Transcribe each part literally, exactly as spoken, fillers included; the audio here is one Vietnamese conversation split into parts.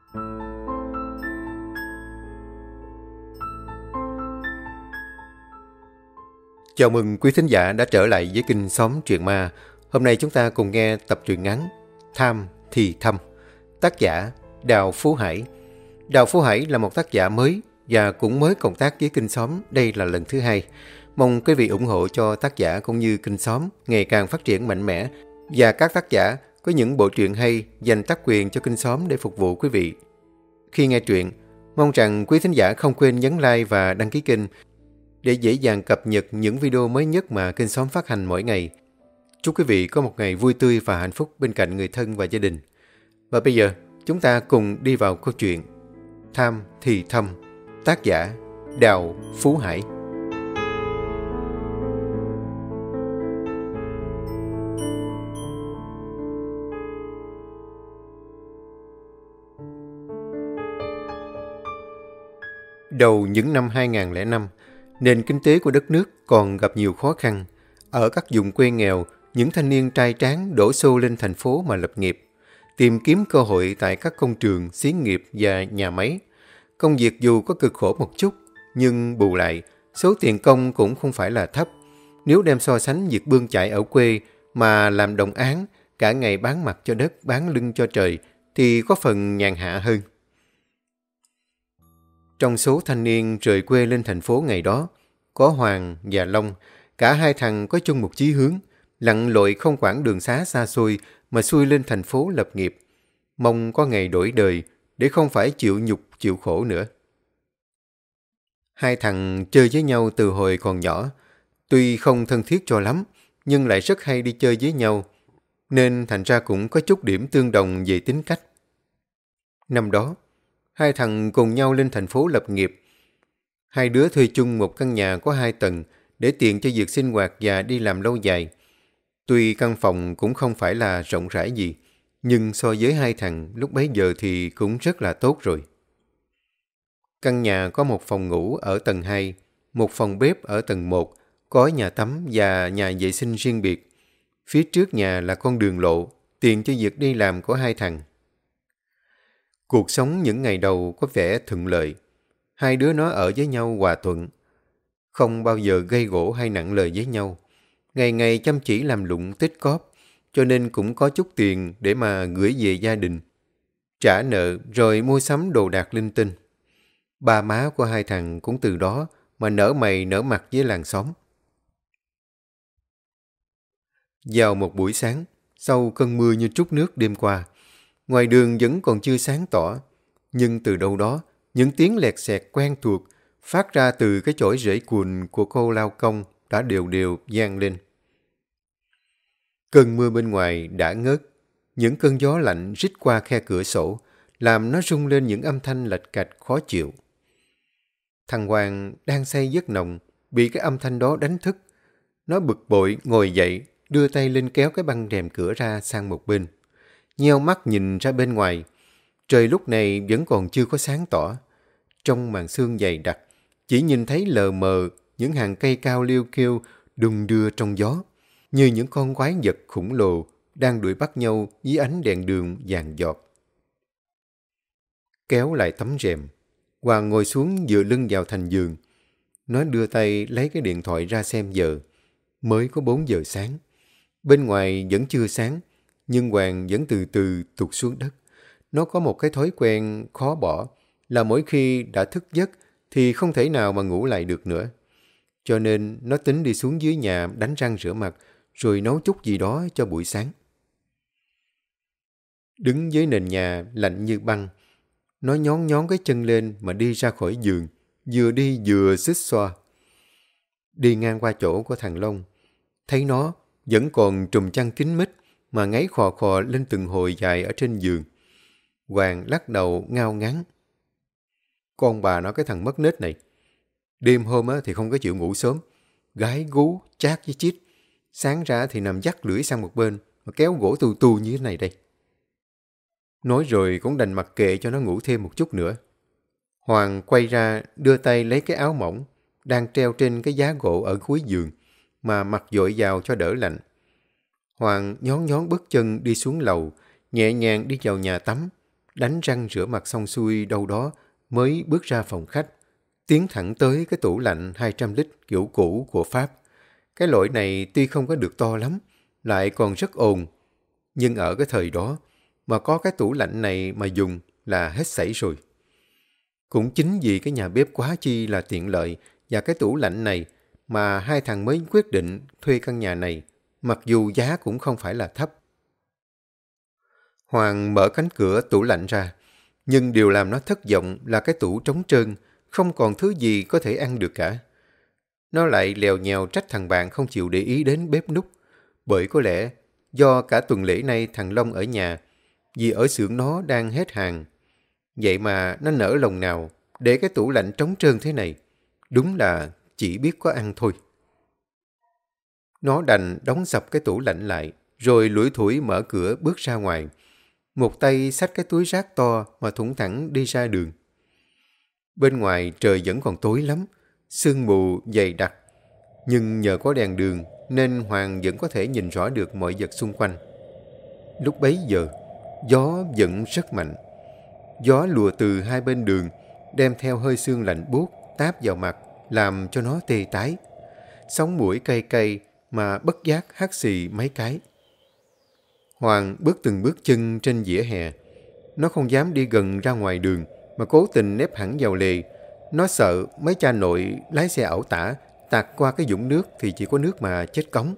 Chào mừng quý thính giả đã trở lại với kênh Xóm Truyện Ma. Hôm nay chúng ta cùng nghe tập truyện ngắn Tham Thì Thâm, tác giả Đào Phú Hải. Đào Phú Hải là một tác giả mới và cũng mới cộng tác với kênh Xóm, đây là lần thứ hai. Mong quý vị ủng hộ cho tác giả cũng như kênh Xóm ngày càng phát triển mạnh mẽ và các tác giả có những bộ truyện hay dành tác quyền cho kênh Xóm để phục vụ quý vị. Khi nghe truyện, mong rằng quý thính giả không quên nhấn like và đăng ký kênh để dễ dàng cập nhật những video mới nhất mà kênh Xóm phát hành mỗi ngày. Chúc quý vị có một ngày vui tươi và hạnh phúc bên cạnh người thân và gia đình. Và bây giờ, chúng ta cùng đi vào câu chuyện Tham Thì Thâm, tác giả Đào Phú Hải. Đầu những năm hai không không năm, nền kinh tế của đất nước còn gặp nhiều khó khăn. Ở các vùng quê nghèo, những thanh niên trai tráng đổ xô lên thành phố mà lập nghiệp, tìm kiếm cơ hội tại các công trường, xí nghiệp và nhà máy. Công việc dù có cực khổ một chút, nhưng bù lại, số tiền công cũng không phải là thấp. Nếu đem so sánh việc bươn chải ở quê mà làm đồng áng, cả ngày bán mặt cho đất, bán lưng cho trời, thì có phần nhàn hạ hơn. Trong số thanh niên rời quê lên thành phố ngày đó, có Hoàng và Long, cả hai thằng có chung một chí hướng, lặn lội không quản đường xá xa xôi mà xuôi lên thành phố lập nghiệp, mong có ngày đổi đời để không phải chịu nhục chịu khổ nữa. Hai thằng chơi với nhau từ hồi còn nhỏ, tuy không thân thiết cho lắm, nhưng lại rất hay đi chơi với nhau, nên thành ra cũng có chút điểm tương đồng về tính cách. Năm đó, hai thằng cùng nhau lên thành phố lập nghiệp. Hai đứa thuê chung một căn nhà có hai tầng để tiện cho việc sinh hoạt và đi làm lâu dài. Tuy căn phòng cũng không phải là rộng rãi gì, nhưng so với hai thằng lúc bấy giờ thì cũng rất là tốt rồi. Căn nhà có một phòng ngủ ở tầng hai, một phòng bếp ở tầng một, có nhà tắm và nhà vệ sinh riêng biệt. Phía trước nhà là con đường lộ, tiện cho việc đi làm của hai thằng. Cuộc sống những ngày đầu có vẻ thuận lợi. Hai đứa nó ở với nhau hòa thuận, không bao giờ gây gổ hay nặng lời với nhau. Ngày ngày chăm chỉ làm lụng tích cóp, cho nên cũng có chút tiền để mà gửi về gia đình, trả nợ rồi mua sắm đồ đạc linh tinh. Ba má của hai thằng cũng từ đó mà nở mày nở mặt với làng xóm. Vào một buổi sáng, sau cơn mưa như trút nước đêm qua, ngoài đường vẫn còn chưa sáng tỏ, nhưng từ đâu đó, những tiếng lẹt xẹt quen thuộc phát ra từ cái chổi rễ cùn của cô lao công đã đều đều vang lên. Cơn mưa bên ngoài đã ngớt, những cơn gió lạnh rít qua khe cửa sổ, làm nó rung lên những âm thanh lạch cạch khó chịu. Thằng Hoàng đang say giấc nồng, bị cái âm thanh đó đánh thức. Nó bực bội ngồi dậy, đưa tay lên kéo cái băng rèm cửa ra sang một bên. Nheo mắt nhìn ra bên ngoài, trời lúc này vẫn còn chưa có sáng tỏ. Trong màn sương dày đặc, chỉ nhìn thấy lờ mờ những hàng cây cao liêu kiêu đung đưa trong gió, như những con quái vật khủng lồ đang đuổi bắt nhau dưới ánh đèn đường vàng giọt. Kéo lại tấm rèm, Hoàng ngồi xuống dựa lưng vào thành giường. Nó đưa tay lấy cái điện thoại ra xem giờ. Mới có bốn giờ sáng. Bên ngoài vẫn chưa sáng, nhưng Hoàng vẫn từ từ tụt xuống đất. Nó có một cái thói quen khó bỏ là mỗi khi đã thức giấc thì không thể nào mà ngủ lại được nữa. Cho nên nó tính đi xuống dưới nhà đánh răng rửa mặt rồi nấu chút gì đó cho buổi sáng. Đứng dưới nền nhà lạnh như băng, nó nhón nhón cái chân lên mà đi ra khỏi giường, vừa đi vừa xích xoa. Đi ngang qua chỗ của thằng Long, thấy nó vẫn còn trùm chăn kín mít mà ngáy khò khò lên từng hồi dài ở trên giường. Hoàng lắc đầu ngao ngán. Con bà nó cái thằng mất nết này. Đêm hôm á thì không có chịu ngủ sớm. Gái gú, chát với chít. Sáng ra thì nằm dắt lưỡi sang một bên mà kéo gỗ tu tu như thế này đây. Nói rồi cũng đành mặc kệ cho nó ngủ thêm một chút nữa. Hoàng quay ra đưa tay lấy cái áo mỏng đang treo trên cái giá gỗ ở cuối giường mà mặc vội vào cho đỡ lạnh. Hoàng nhón nhón bước chân đi xuống lầu, nhẹ nhàng đi vào nhà tắm, đánh răng rửa mặt xong xuôi đâu đó mới bước ra phòng khách, tiến thẳng tới cái tủ lạnh hai trăm lít kiểu cũ của Pháp. Cái loại này tuy không có được to lắm, lại còn rất ồn. Nhưng ở cái thời đó, mà có cái tủ lạnh này mà dùng là hết sảy rồi. Cũng chính vì cái nhà bếp quá chi là tiện lợi và cái tủ lạnh này mà hai thằng mới quyết định thuê căn nhà này, mặc dù giá cũng không phải là thấp. Hoàng mở cánh cửa tủ lạnh ra, nhưng điều làm nó thất vọng là cái tủ trống trơn, không còn thứ gì có thể ăn được cả. Nó lại lèo nhèo trách thằng bạn không chịu để ý đến bếp núc, bởi có lẽ do cả tuần lễ nay thằng Long ở nhà, vì ở xưởng nó đang hết hàng. Vậy mà nó nỡ lòng nào để cái tủ lạnh trống trơn thế này, đúng là chỉ biết có ăn thôi. Nó đành đóng sập cái tủ lạnh lại, rồi lủi thủi mở cửa bước ra ngoài. Một tay xách cái túi rác to mà thủng thẳng đi ra đường. Bên ngoài trời vẫn còn tối lắm, sương mù dày đặc. Nhưng nhờ có đèn đường nên Hoàng vẫn có thể nhìn rõ được mọi vật xung quanh. Lúc bấy giờ, gió vẫn rất mạnh. Gió lùa từ hai bên đường, đem theo hơi sương lạnh buốt táp vào mặt, làm cho nó tê tái. Sống mũi cay cay mà bất giác hắt xì mấy cái. Hoàng bước từng bước chân trên vỉa hè. Nó không dám đi gần ra ngoài đường, mà cố tình nép hẳn vào lề. Nó sợ mấy cha nội lái xe ẩu tả, tạt qua cái vũng nước thì chỉ có nước mà chết cống.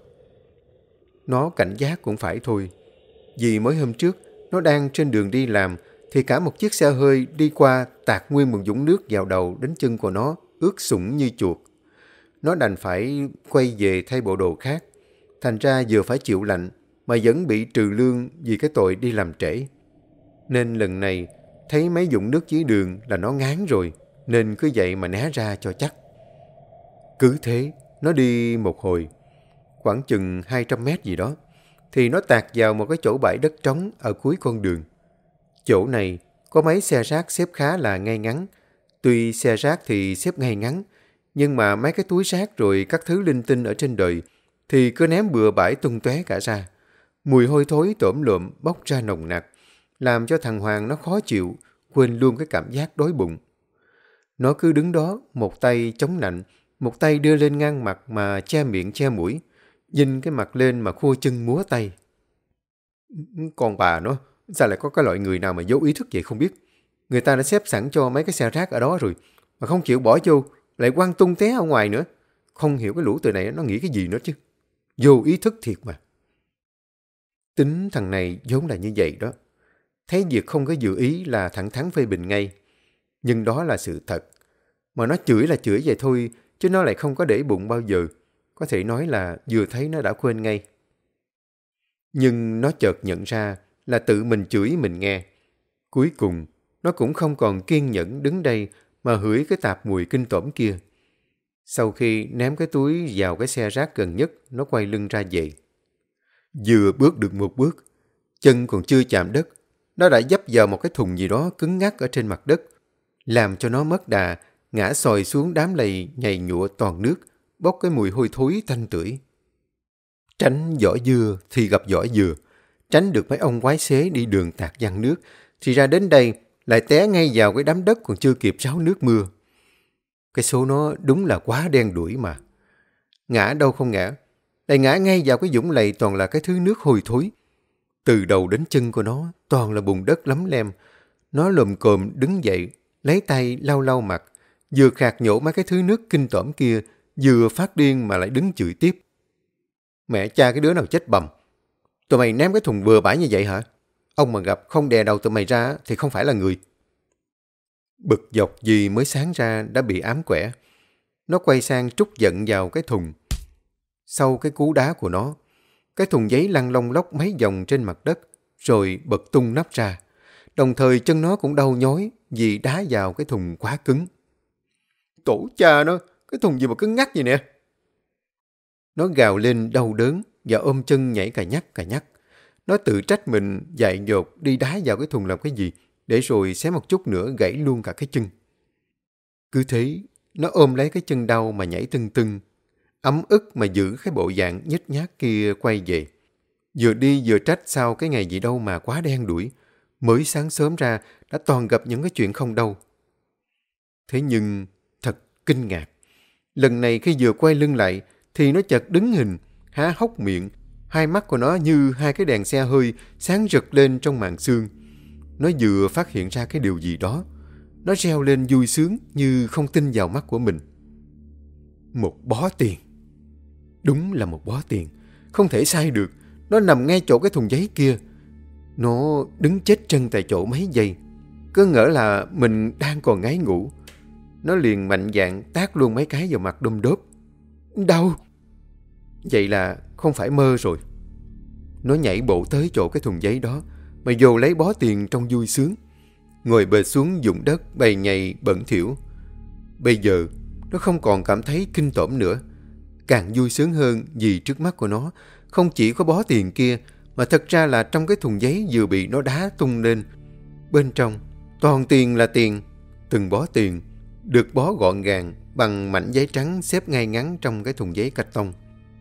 Nó cảnh giác cũng phải thôi. Vì mới hôm trước, nó đang trên đường đi làm, thì cả một chiếc xe hơi đi qua tạt nguyên một vũng nước vào đầu đến chân của nó, ướt sũng như chuột. Nó đành phải quay về thay bộ đồ khác. Thành ra vừa phải chịu lạnh, mà vẫn bị trừ lương vì cái tội đi làm trễ. Nên lần này, thấy mấy vũng nước dưới đường là nó ngán rồi, nên cứ vậy mà né ra cho chắc. Cứ thế, nó đi một hồi, khoảng chừng hai trăm mét gì đó, thì nó tạt vào một cái chỗ bãi đất trống ở cuối con đường. Chỗ này có mấy xe rác xếp khá là ngay ngắn. Tuy xe rác thì xếp ngay ngắn, nhưng mà mấy cái túi rác rồi các thứ linh tinh ở trên đời thì cứ ném bừa bãi tung tóe cả ra. Mùi hôi thối tổm lượm bốc ra nồng nặc, làm cho thằng Hoàng nó khó chịu, quên luôn cái cảm giác đói bụng. Nó cứ đứng đó, một tay chống nạnh, một tay đưa lên ngang mặt mà che miệng che mũi, nhìn cái mặt lên mà khua chân múa tay. Còn bà nó, sao lại có cái loại người nào mà vô ý thức vậy không biết. Người ta đã xếp sẵn cho mấy cái xe rác ở đó rồi, mà không chịu bỏ vô, lại quăng tung té ở ngoài nữa. Không hiểu cái lũ từ này nó nghĩ cái gì nữa chứ. Vô ý thức thiệt mà. Tính thằng này vốn là như vậy đó. Thấy việc không có dự ý là thẳng thắn phê bình ngay. Nhưng đó là sự thật. Mà nó chửi là chửi vậy thôi, chứ nó lại không có để bụng bao giờ. Có thể nói là vừa thấy nó đã quên ngay. Nhưng nó chợt nhận ra là tự mình chửi mình nghe. Cuối cùng, nó cũng không còn kiên nhẫn đứng đây mà hửi cái tạp mùi kinh tởm kia. Sau khi ném cái túi vào cái xe rác gần nhất, nó quay lưng ra về. Vừa bước được một bước, chân còn chưa chạm đất, nó đã dấp vào một cái thùng gì đó cứng ngắc ở trên mặt đất, làm cho nó mất đà, ngã xồi xuống đám lầy nhầy nhụa toàn nước, bốc cái mùi hôi thối tanh tưởi. Tránh vỏ dưa thì gặp vỏ dừa, tránh được mấy ông quái xế đi đường tạt văng nước, thì ra đến đây lại té ngay vào cái đám đất còn chưa kịp ráo nước mưa. Cái số nó đúng là quá đen đủi mà. Ngã đâu không ngã, lại ngã ngay vào cái vũng lầy toàn là cái thứ nước hôi thối. Từ đầu đến chân của nó toàn là bùn đất lấm lem. Nó lồm cồm đứng dậy, lấy tay lau lau mặt, vừa khạc nhổ mấy cái thứ nước kinh tởm kia, vừa phát điên mà lại đứng chửi tiếp. Mẹ cha cái đứa nào chết bầm. Tụi mày ném cái thùng bừa bãi như vậy hả? Ông mà gặp không đè đầu tụi mày ra thì không phải là người. Bực dọc gì mới sáng ra đã bị ám quẻ. Nó quay sang trút giận vào cái thùng. Sau cái cú đá của nó, cái thùng giấy lăn lông lóc mấy vòng trên mặt đất, rồi bật tung nắp ra. Đồng thời chân nó cũng đau nhói vì đá vào cái thùng quá cứng. Tổ cha nó, cái thùng gì mà cứng ngắc vậy nè. Nó gào lên đau đớn và ôm chân nhảy cà nhắc cà nhắc. Nó tự trách mình dại dột đi đá vào cái thùng làm cái gì, để rồi xé một chút nữa gãy luôn cả cái chân. Cứ thế, nó ôm lấy cái chân đau mà nhảy tưng tưng, ấm ức mà giữ cái bộ dạng nhếch nhác kia quay về. Vừa đi vừa trách sao cái ngày gì đâu mà quá đen đủi. Mới sáng sớm ra đã toàn gặp những cái chuyện không đâu. Thế nhưng thật kinh ngạc. Lần này khi vừa quay lưng lại thì nó chợt đứng hình, há hốc miệng. Hai mắt của nó như hai cái đèn xe hơi sáng rực lên trong màn sương. Nó vừa phát hiện ra cái điều gì đó. Nó reo lên vui sướng như không tin vào mắt của mình. Một bó tiền. Đúng là một bó tiền. Không thể sai được. Nó nằm ngay chỗ cái thùng giấy kia. Nó đứng chết chân tại chỗ mấy giây. Cứ ngỡ là mình đang còn ngáy ngủ. Nó liền mạnh dạn tát luôn mấy cái vào mặt đôm đốp. Đau! Vậy là không phải mơ rồi. Nó nhảy bộ tới chỗ cái thùng giấy đó mà dồ lấy bó tiền trong vui sướng. Ngồi bệt xuống dụng đất bầy nhầy bẩn thỉu. Bây giờ nó không còn cảm thấy kinh tởm nữa. Càng vui sướng hơn vì trước mắt của nó không chỉ có bó tiền kia, mà thật ra là trong cái thùng giấy vừa bị nó đá tung lên. Bên trong toàn tiền là tiền. Từng bó tiền được bó gọn gàng bằng mảnh giấy trắng xếp ngay ngắn trong cái thùng giấy cạch tông.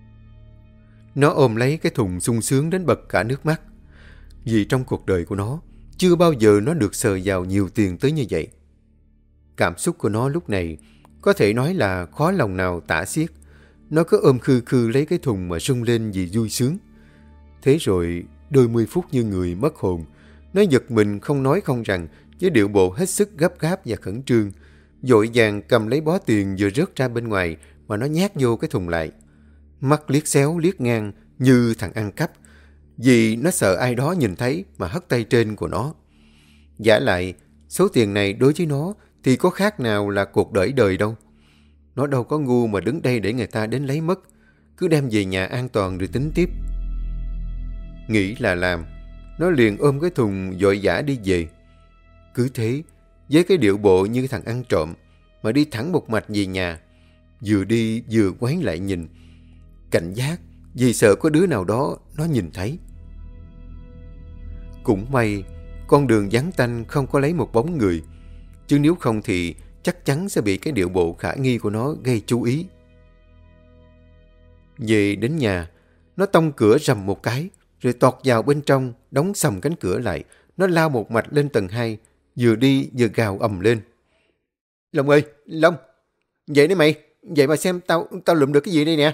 Nó ôm lấy cái thùng sung sướng đến bật cả nước mắt. Vì trong cuộc đời của nó chưa bao giờ nó được sờ vào nhiều tiền tới như vậy. Cảm xúc của nó lúc này có thể nói là khó lòng nào tả xiết. Nó cứ ôm khư khư lấy cái thùng mà rung lên vì vui sướng. Thế rồi đôi mươi phút như người mất hồn, nó giật mình không nói không rằng với điệu bộ hết sức gấp gáp và khẩn trương, vội vàng cầm lấy bó tiền vừa rớt ra bên ngoài mà nó nhét vô cái thùng lại. Mắt liếc xéo liếc ngang như thằng ăn cắp, vì nó sợ ai đó nhìn thấy mà hất tay trên của nó. Vả lại, số tiền này đối với nó thì có khác nào là cuộc đời đời đâu. Nó đâu có ngu mà đứng đây để người ta đến lấy mất. Cứ đem về nhà an toàn rồi tính tiếp. Nghĩ là làm, nó liền ôm cái thùng vội vã đi về. Cứ thế, với cái điệu bộ như thằng ăn trộm, mà đi thẳng một mạch về nhà. Vừa đi vừa ngoái lại nhìn, cảnh giác vì sợ có đứa nào đó nó nhìn thấy. Cũng may, con đường vắng tanh không có lấy một bóng người. Chứ nếu không thì chắc chắn sẽ bị cái điệu bộ khả nghi của nó gây chú ý. Về đến nhà, nó tông cửa rầm một cái, rồi tọt vào bên trong, đóng sầm cánh cửa lại. Nó lao một mạch lên tầng hai, vừa đi vừa gào ầm lên. Long ơi, Long, vậy đấy mày, vậy mà xem tao tao lụm được cái gì đây nè.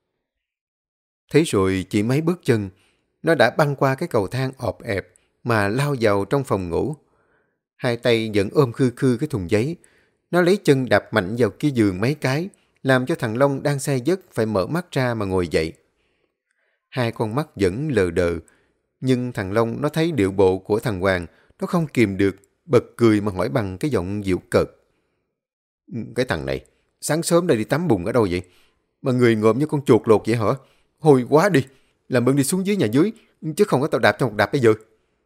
Thế rồi chỉ mấy bước chân, nó đã băng qua cái cầu thang ọp ẹp mà lao vào trong phòng ngủ. Hai tay vẫn ôm khư khư cái thùng giấy. Nó lấy chân đạp mạnh vào cái giường mấy cái, làm cho thằng Long đang say giấc phải mở mắt ra mà ngồi dậy. Hai con mắt vẫn lờ đờ, nhưng thằng Long nó thấy điệu bộ của thằng Hoàng, nó không kìm được, bật cười mà hỏi bằng cái giọng dịu cợt. Cái thằng này, sáng sớm đây đi tắm bùn ở đâu vậy? Mà người ngộm như con chuột lột vậy hả? Hôi quá đi, làm ơn đi xuống dưới nhà dưới, chứ không có tao đạp trong một đạp bây giờ.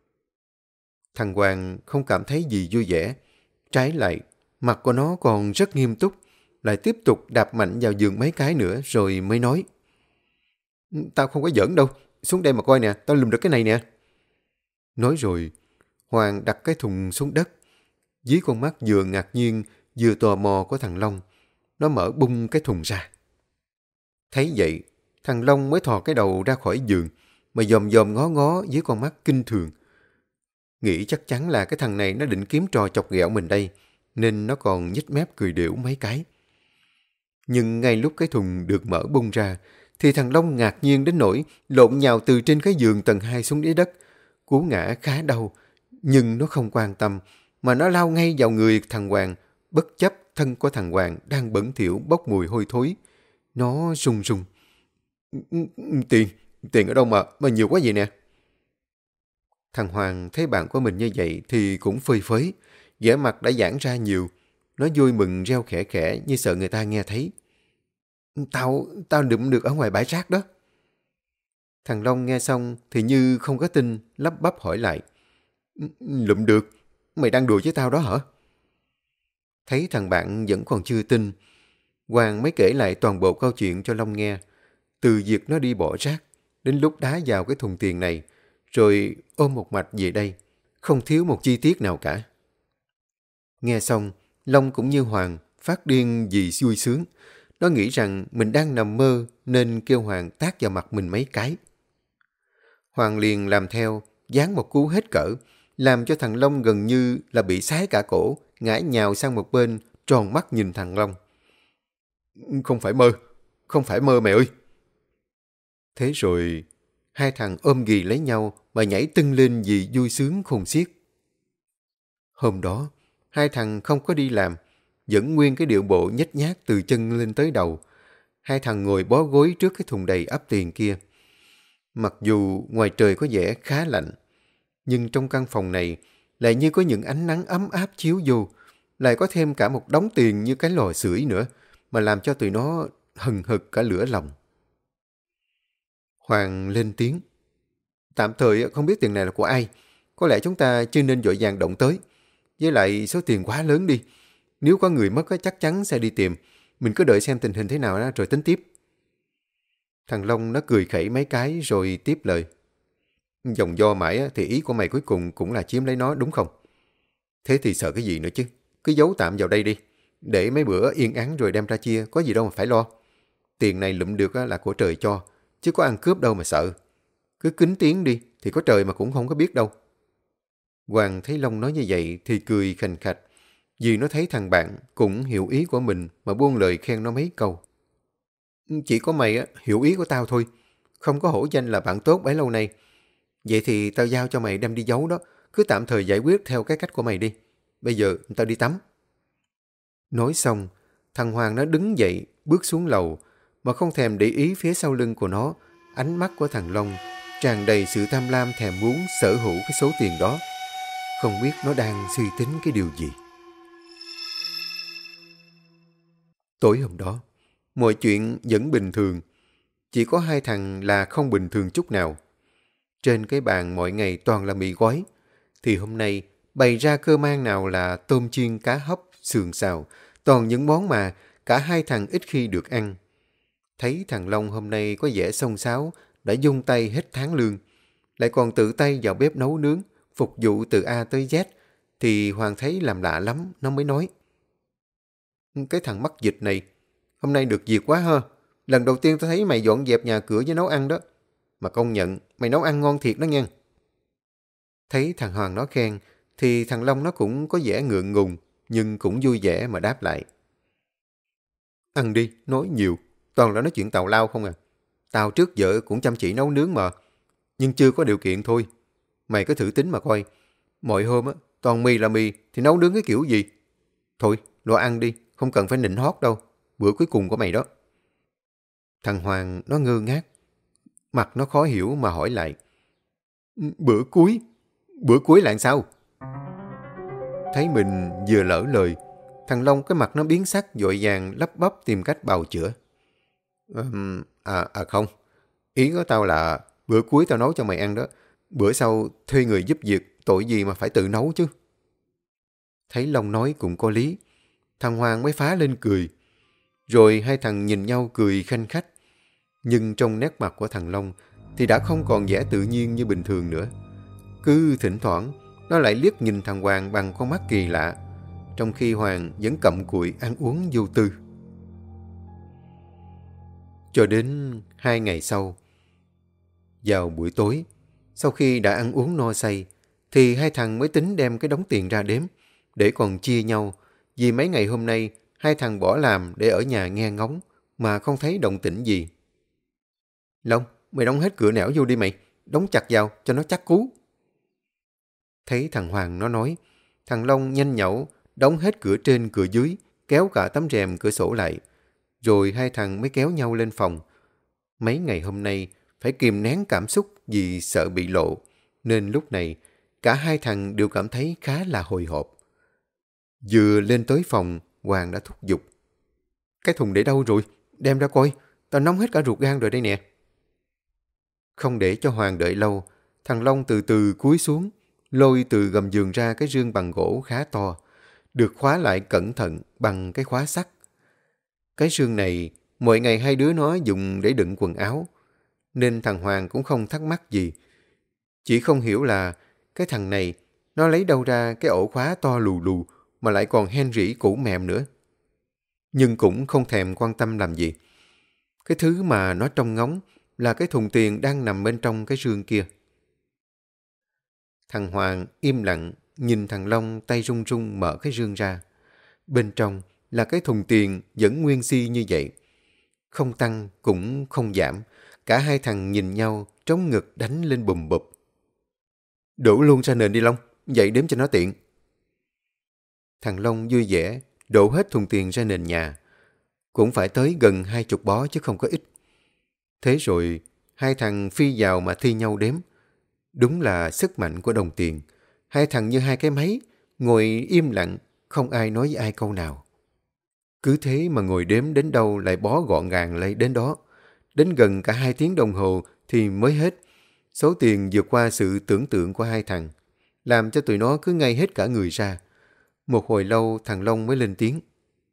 Thằng Hoàng không cảm thấy gì vui vẻ. Trái lại, mặt của nó còn rất nghiêm túc, lại tiếp tục đạp mạnh vào giường mấy cái nữa rồi mới nói. Tao không có giỡn đâu, xuống đây mà coi nè, tao lùm được cái này nè. Nói rồi, Hoàng đặt cái thùng xuống đất. Dưới con mắt vừa ngạc nhiên vừa tò mò của thằng Long, nó mở bung cái thùng ra. Thấy vậy, thằng Long mới thò cái đầu ra khỏi giường, mà dòm dòm ngó ngó dưới con mắt kinh thường. Nghĩ chắc chắn là cái thằng này nó định kiếm trò chọc ghẹo mình đây, nên nó còn nhếch mép cười đểu mấy cái. Nhưng ngay lúc cái thùng được mở bung ra, thì thằng Long ngạc nhiên đến nỗi lộn nhào từ trên cái giường tầng hai xuống dưới đất. Cú ngã khá đau, nhưng nó không quan tâm, mà nó lao ngay vào người thằng Hoàng, bất chấp thân của thằng Hoàng đang bẩn thỉu bốc mùi hôi thối. Nó run run. Tiền, tiền ở đâu mà, mà nhiều quá vậy nè? Thằng Hoàng thấy bạn của mình như vậy thì cũng phơi phới, vẻ mặt đã giãn ra nhiều. Nó vui mừng reo khẽ khẽ như sợ người ta nghe thấy. Tao, tao lụm được ở ngoài bãi rác đó. Thằng Long nghe xong thì như không có tin, lắp bắp hỏi lại. Lụm được? Mày đang đùa với tao đó hả? Thấy thằng bạn vẫn còn chưa tin, Hoàng mới kể lại toàn bộ câu chuyện cho Long nghe. Từ việc nó đi bỏ rác, đến lúc đá vào cái thùng tiền này, rồi ôm một mạch về đây, không thiếu một chi tiết nào cả. Nghe xong, Long cũng như Hoàng phát điên vì vui sướng. Nó nghĩ rằng mình đang nằm mơ nên kêu Hoàng tát vào mặt mình mấy cái. Hoàng liền làm theo, giáng một cú hết cỡ, làm cho thằng Long gần như là bị sái cả cổ, ngã nhào sang một bên, tròn mắt nhìn thằng Long. Không phải mơ, không phải mơ mẹ ơi. Thế rồi, hai thằng ôm ghì lấy nhau mà nhảy tưng lên vì vui sướng khôn xiết. Hôm đó, hai thằng không có đi làm, vẫn nguyên cái điệu bộ nhếch nhác từ chân lên tới đầu. Hai thằng ngồi bó gối trước cái thùng đầy ắp tiền kia. Mặc dù ngoài trời có vẻ khá lạnh, nhưng trong căn phòng này lại như có những ánh nắng ấm áp chiếu vô, lại có thêm cả một đống tiền như cái lò sưởi nữa, mà làm cho tụi nó hừng hực cả lửa lòng. Hoàng lên tiếng. Tạm thời không biết tiền này là của ai. Có lẽ chúng ta chưa nên vội vàng động tới. Với lại số tiền quá lớn đi. Nếu có người mất chắc chắn sẽ đi tìm. Mình cứ đợi xem tình hình thế nào đó rồi tính tiếp. Thằng Long nó cười khẩy mấy cái rồi tiếp lời. Dòng do mãi thì ý của mày cuối cùng cũng là chiếm lấy nó đúng không? Thế thì sợ cái gì nữa chứ. Cứ giấu tạm vào đây đi. Để mấy bữa yên ắng rồi đem ra chia. Có gì đâu mà phải lo. Tiền này lụm được là của trời cho. Chứ có ăn cướp đâu mà sợ. Cứ kín tiếng đi thì có trời mà cũng không có biết đâu. Hoàng thấy Long nói như vậy thì cười khành khạch. Vì nó thấy thằng bạn cũng hiểu ý của mình mà buông lời khen nó mấy câu. Chỉ có mày á, hiểu ý của tao thôi. Không có hổ danh là bạn tốt bấy lâu nay. Vậy thì tao giao cho mày đem đi giấu đó. Cứ tạm thời giải quyết theo cái cách của mày đi. Bây giờ tao đi tắm. Nói xong, thằng Hoàng nó đứng dậy, bước xuống lầu, mà không thèm để ý phía sau lưng của nó. Ánh mắt của thằng Long tràn đầy sự tham lam thèm muốn sở hữu cái số tiền đó. Không biết nó đang suy tính cái điều gì. Tối hôm đó, mọi chuyện vẫn bình thường. Chỉ có hai thằng là không bình thường chút nào. Trên cái bàn mọi ngày toàn là mì gói. Thì hôm nay bày ra cơm ăn nào là tôm chiên cá hấp, sườn xào. Toàn những món mà cả hai thằng ít khi được ăn. Thấy thằng Long hôm nay có vẻ xông xáo, đã dung tay hết tháng lương. Lại còn tự tay vào bếp nấu nướng, phục vụ từ A tới Z. Thì Hoàng thấy làm lạ lắm, nó mới nói. Cái thằng mắc dịch này, hôm nay được việc quá ha. Lần đầu tiên tôi thấy mày dọn dẹp nhà cửa với nấu ăn đó. Mà công nhận, mày nấu ăn ngon thiệt đó nha. Thấy thằng Hoàng nó khen, thì thằng Long nó cũng có vẻ ngượng ngùng, nhưng cũng vui vẻ mà đáp lại. Ăn đi, nói nhiều, toàn là nói chuyện tào lao không à. Tao trước vợ cũng chăm chỉ nấu nướng mà, nhưng chưa có điều kiện thôi. Mày cứ thử tính mà coi. Mọi hôm á, toàn mì là mì, thì nấu nướng cái kiểu gì? Thôi, lo ăn đi, không cần phải nịnh hót đâu. Bữa cuối cùng của mày đó. Thằng Hoàng nó ngơ ngác. Mặt nó khó hiểu mà hỏi lại. Bữa cuối? Bữa cuối là sao? Thấy mình vừa lỡ lời, thằng Long cái mặt nó biến sắc vội vàng lắp bắp tìm cách bào chữa. Um, à, à không, ý của tao là bữa cuối tao nấu cho mày ăn đó. Bữa sau thuê người giúp việc, tội gì mà phải tự nấu chứ. Thấy Long nói cũng có lý, thằng Hoàng mới phá lên cười. Rồi hai thằng nhìn nhau cười khanh khách. Nhưng trong nét mặt của thằng Long thì đã không còn vẻ tự nhiên như bình thường nữa. Cứ thỉnh thoảng nó lại liếc nhìn thằng Hoàng bằng con mắt kỳ lạ, trong khi Hoàng vẫn cặm cụi ăn uống vô tư. Cho đến hai ngày sau, vào buổi tối, sau khi đã ăn uống no say, thì hai thằng mới tính đem cái đống tiền ra đếm, để còn chia nhau, vì mấy ngày hôm nay hai thằng bỏ làm để ở nhà nghe ngóng, mà không thấy động tĩnh gì. Long, mày đóng hết cửa nẻo vô đi mày, đóng chặt vào cho nó chắc cú. Thấy thằng Hoàng nó nói, thằng Long nhanh nhẩu, đóng hết cửa trên cửa dưới, kéo cả tấm rèm cửa sổ lại. Rồi hai thằng mới kéo nhau lên phòng. Mấy ngày hôm nay phải kìm nén cảm xúc vì sợ bị lộ, nên lúc này cả hai thằng đều cảm thấy khá là hồi hộp. Vừa lên tới phòng, Hoàng đã thúc giục. Cái thùng để đâu rồi? Đem ra coi, tao nóng hết cả ruột gan rồi đây nè. Không để cho Hoàng đợi lâu, thằng Long từ từ cúi xuống, lôi từ gầm giường ra cái rương bằng gỗ khá to, được khóa lại cẩn thận bằng cái khóa sắt. Cái rương này, mỗi ngày hai đứa nó dùng để đựng quần áo, nên thằng Hoàng cũng không thắc mắc gì. Chỉ không hiểu là cái thằng này, nó lấy đâu ra cái ổ khóa to lù lù mà lại còn hen rỉ cũ mềm nữa. Nhưng cũng không thèm quan tâm làm gì. Cái thứ mà nó trông ngóng là cái thùng tiền đang nằm bên trong cái rương kia. Thằng Hoàng im lặng nhìn thằng Long tay run run mở cái rương ra. Bên trong là cái thùng tiền vẫn nguyên si như vậy. Không tăng cũng không giảm. Cả hai thằng nhìn nhau trống ngực đánh lên bùm bụp. Đổ luôn ra nền đi Long, vậy đếm cho nó tiện. Thằng Long vui vẻ đổ hết thùng tiền ra nền nhà. Cũng phải tới gần hai chục bó chứ không có ít. Thế rồi hai thằng phi vào mà thi nhau đếm. Đúng là sức mạnh của đồng tiền. Hai thằng như hai cái máy, ngồi im lặng, không ai nói với ai câu nào. Cứ thế mà ngồi đếm đến đâu lại bó gọn gàng lại đến đó. Đến gần cả hai tiếng đồng hồ thì mới hết. Số tiền vượt qua sự tưởng tượng của hai thằng, làm cho tụi nó cứ ngây hết cả người ra. Một hồi lâu thằng Long mới lên tiếng.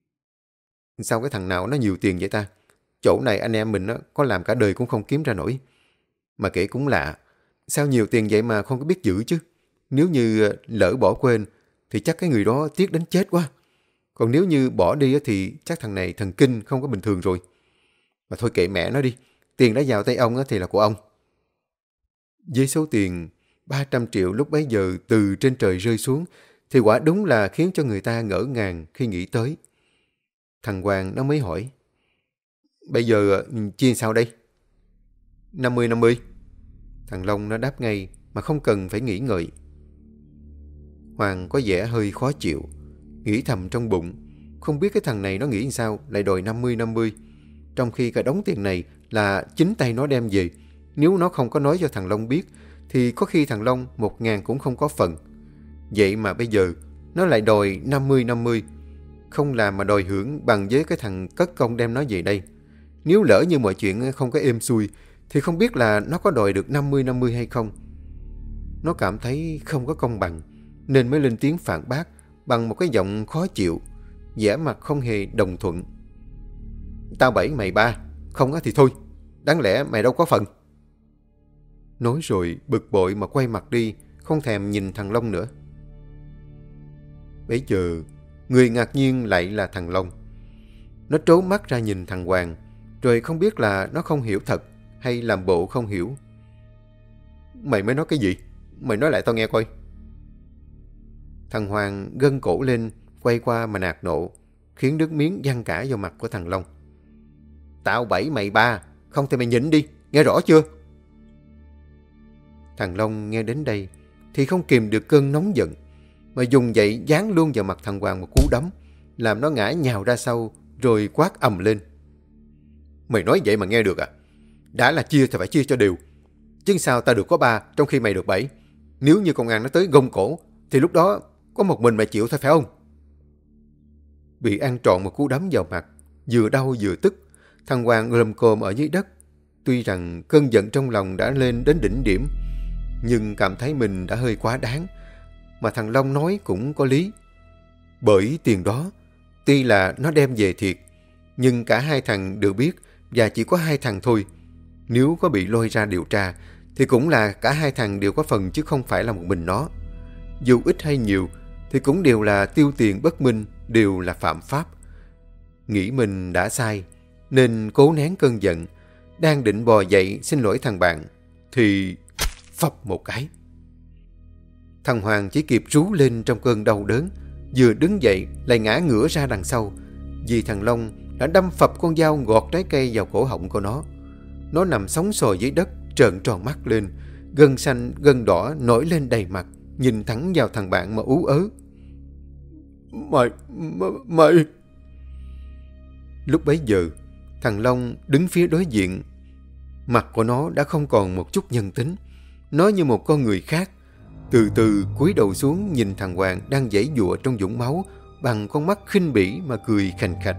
Sao cái thằng nào nó nhiều tiền vậy ta? Chỗ này anh em mình á, có làm cả đời cũng không kiếm ra nổi. Mà kể cũng lạ, sao nhiều tiền vậy mà không có biết giữ chứ? Nếu như lỡ bỏ quên thì chắc cái người đó tiếc đến chết quá. Còn nếu như bỏ đi á, thì chắc thằng này thần kinh không có bình thường rồi. Mà thôi kệ mẹ nó đi, tiền đã vào tay ông á, thì là của ông. Với số tiền ba trăm triệu lúc bấy giờ từ trên trời rơi xuống thì quả đúng là khiến cho người ta ngỡ ngàng khi nghĩ tới. Thằng Hoàng nó mới hỏi. Bây giờ chia sao đây? năm mươi năm mươi. Thằng Long nó đáp ngay mà không cần phải nghĩ ngợi. Hoàng có vẻ hơi khó chịu, nghĩ thầm trong bụng. Không biết cái thằng này nó nghĩ sao lại đòi năm mươi năm mươi. Trong khi cả đống tiền này là chính tay nó đem về. Nếu nó không có nói cho thằng Long biết thì có khi thằng Long một ngàn cũng không có phần. Vậy mà bây giờ nó lại đòi năm mươi năm mươi. Không làm mà đòi hưởng bằng với cái thằng cất công đem nó về đây. Nếu lỡ như mọi chuyện không có êm xuôi thì không biết là nó có đòi được năm mươi năm mươi hay không. Nó cảm thấy không có công bằng nên mới lên tiếng phản bác bằng một cái giọng khó chịu, vẻ mặt không hề đồng thuận. Tao bảy mày ba, không á thì thôi, đáng lẽ mày đâu có phần. Nói rồi bực bội mà quay mặt đi, không thèm nhìn thằng Long nữa. Bấy giờ người ngạc nhiên lại là thằng Long. Nó trố mắt ra nhìn thằng Hoàng, rồi không biết là nó không hiểu thật hay làm bộ không hiểu. Mày mới nói cái gì? Mày nói lại tao nghe coi. Thằng Hoàng gân cổ lên, quay qua mà nạt nộ, khiến nước miếng văng cả vào mặt của thằng Long. Tao bảy mày ba, không thì mày nhịn đi, nghe rõ chưa? Thằng Long nghe đến đây thì không kìm được cơn nóng giận, mà dùng dậy giáng luôn vào mặt thằng Hoàng một cú đấm, làm nó ngã nhào ra sau, rồi quát ầm lên. Mày nói vậy mà nghe được à? Đã là chia thì phải chia cho đều. Chứ sao tao được có ba trong khi mày được bảy? Nếu như công an nó tới gông cổ thì lúc đó có một mình mày chịu thôi phải không? Bị ăn trọn một cú đấm vào mặt, vừa đau vừa tức, thằng Hoàng lồm cồm ở dưới đất. Tuy rằng cơn giận trong lòng đã lên đến đỉnh điểm, nhưng cảm thấy mình đã hơi quá đáng. Mà thằng Long nói cũng có lý. Bởi tiền đó, tuy là nó đem về thiệt, nhưng cả hai thằng đều biết và chỉ có hai thằng thôi. Nếu có bị lôi ra điều tra thì cũng là cả hai thằng đều có phần chứ không phải là một mình nó. Dù ít hay nhiều thì cũng đều là tiêu tiền bất minh, đều là phạm pháp. Nghĩ mình đã sai nên cố nén cơn giận, đang định bò dậy xin lỗi thằng bạn thì phập một cái. Thằng Hoàng chỉ kịp rú lên trong cơn đau đớn, vừa đứng dậy lại ngã ngửa ra đằng sau, vì thằng Long đã đâm phập con dao gọt trái cây vào cổ họng của nó. Nó nằm sóng sồi dưới đất, trợn tròn mắt lên, gân xanh gân đỏ nổi lên đầy mặt, nhìn thẳng vào thằng bạn mà ú ớ. Mày, mày, mày... Lúc bấy giờ, thằng Long đứng phía đối diện. Mặt của nó đã không còn một chút nhân tính. Nó như một con người khác. Từ từ cúi đầu xuống nhìn thằng Hoàng đang giãy giụa trong vũng máu bằng con mắt khinh bỉ mà cười khành khạch.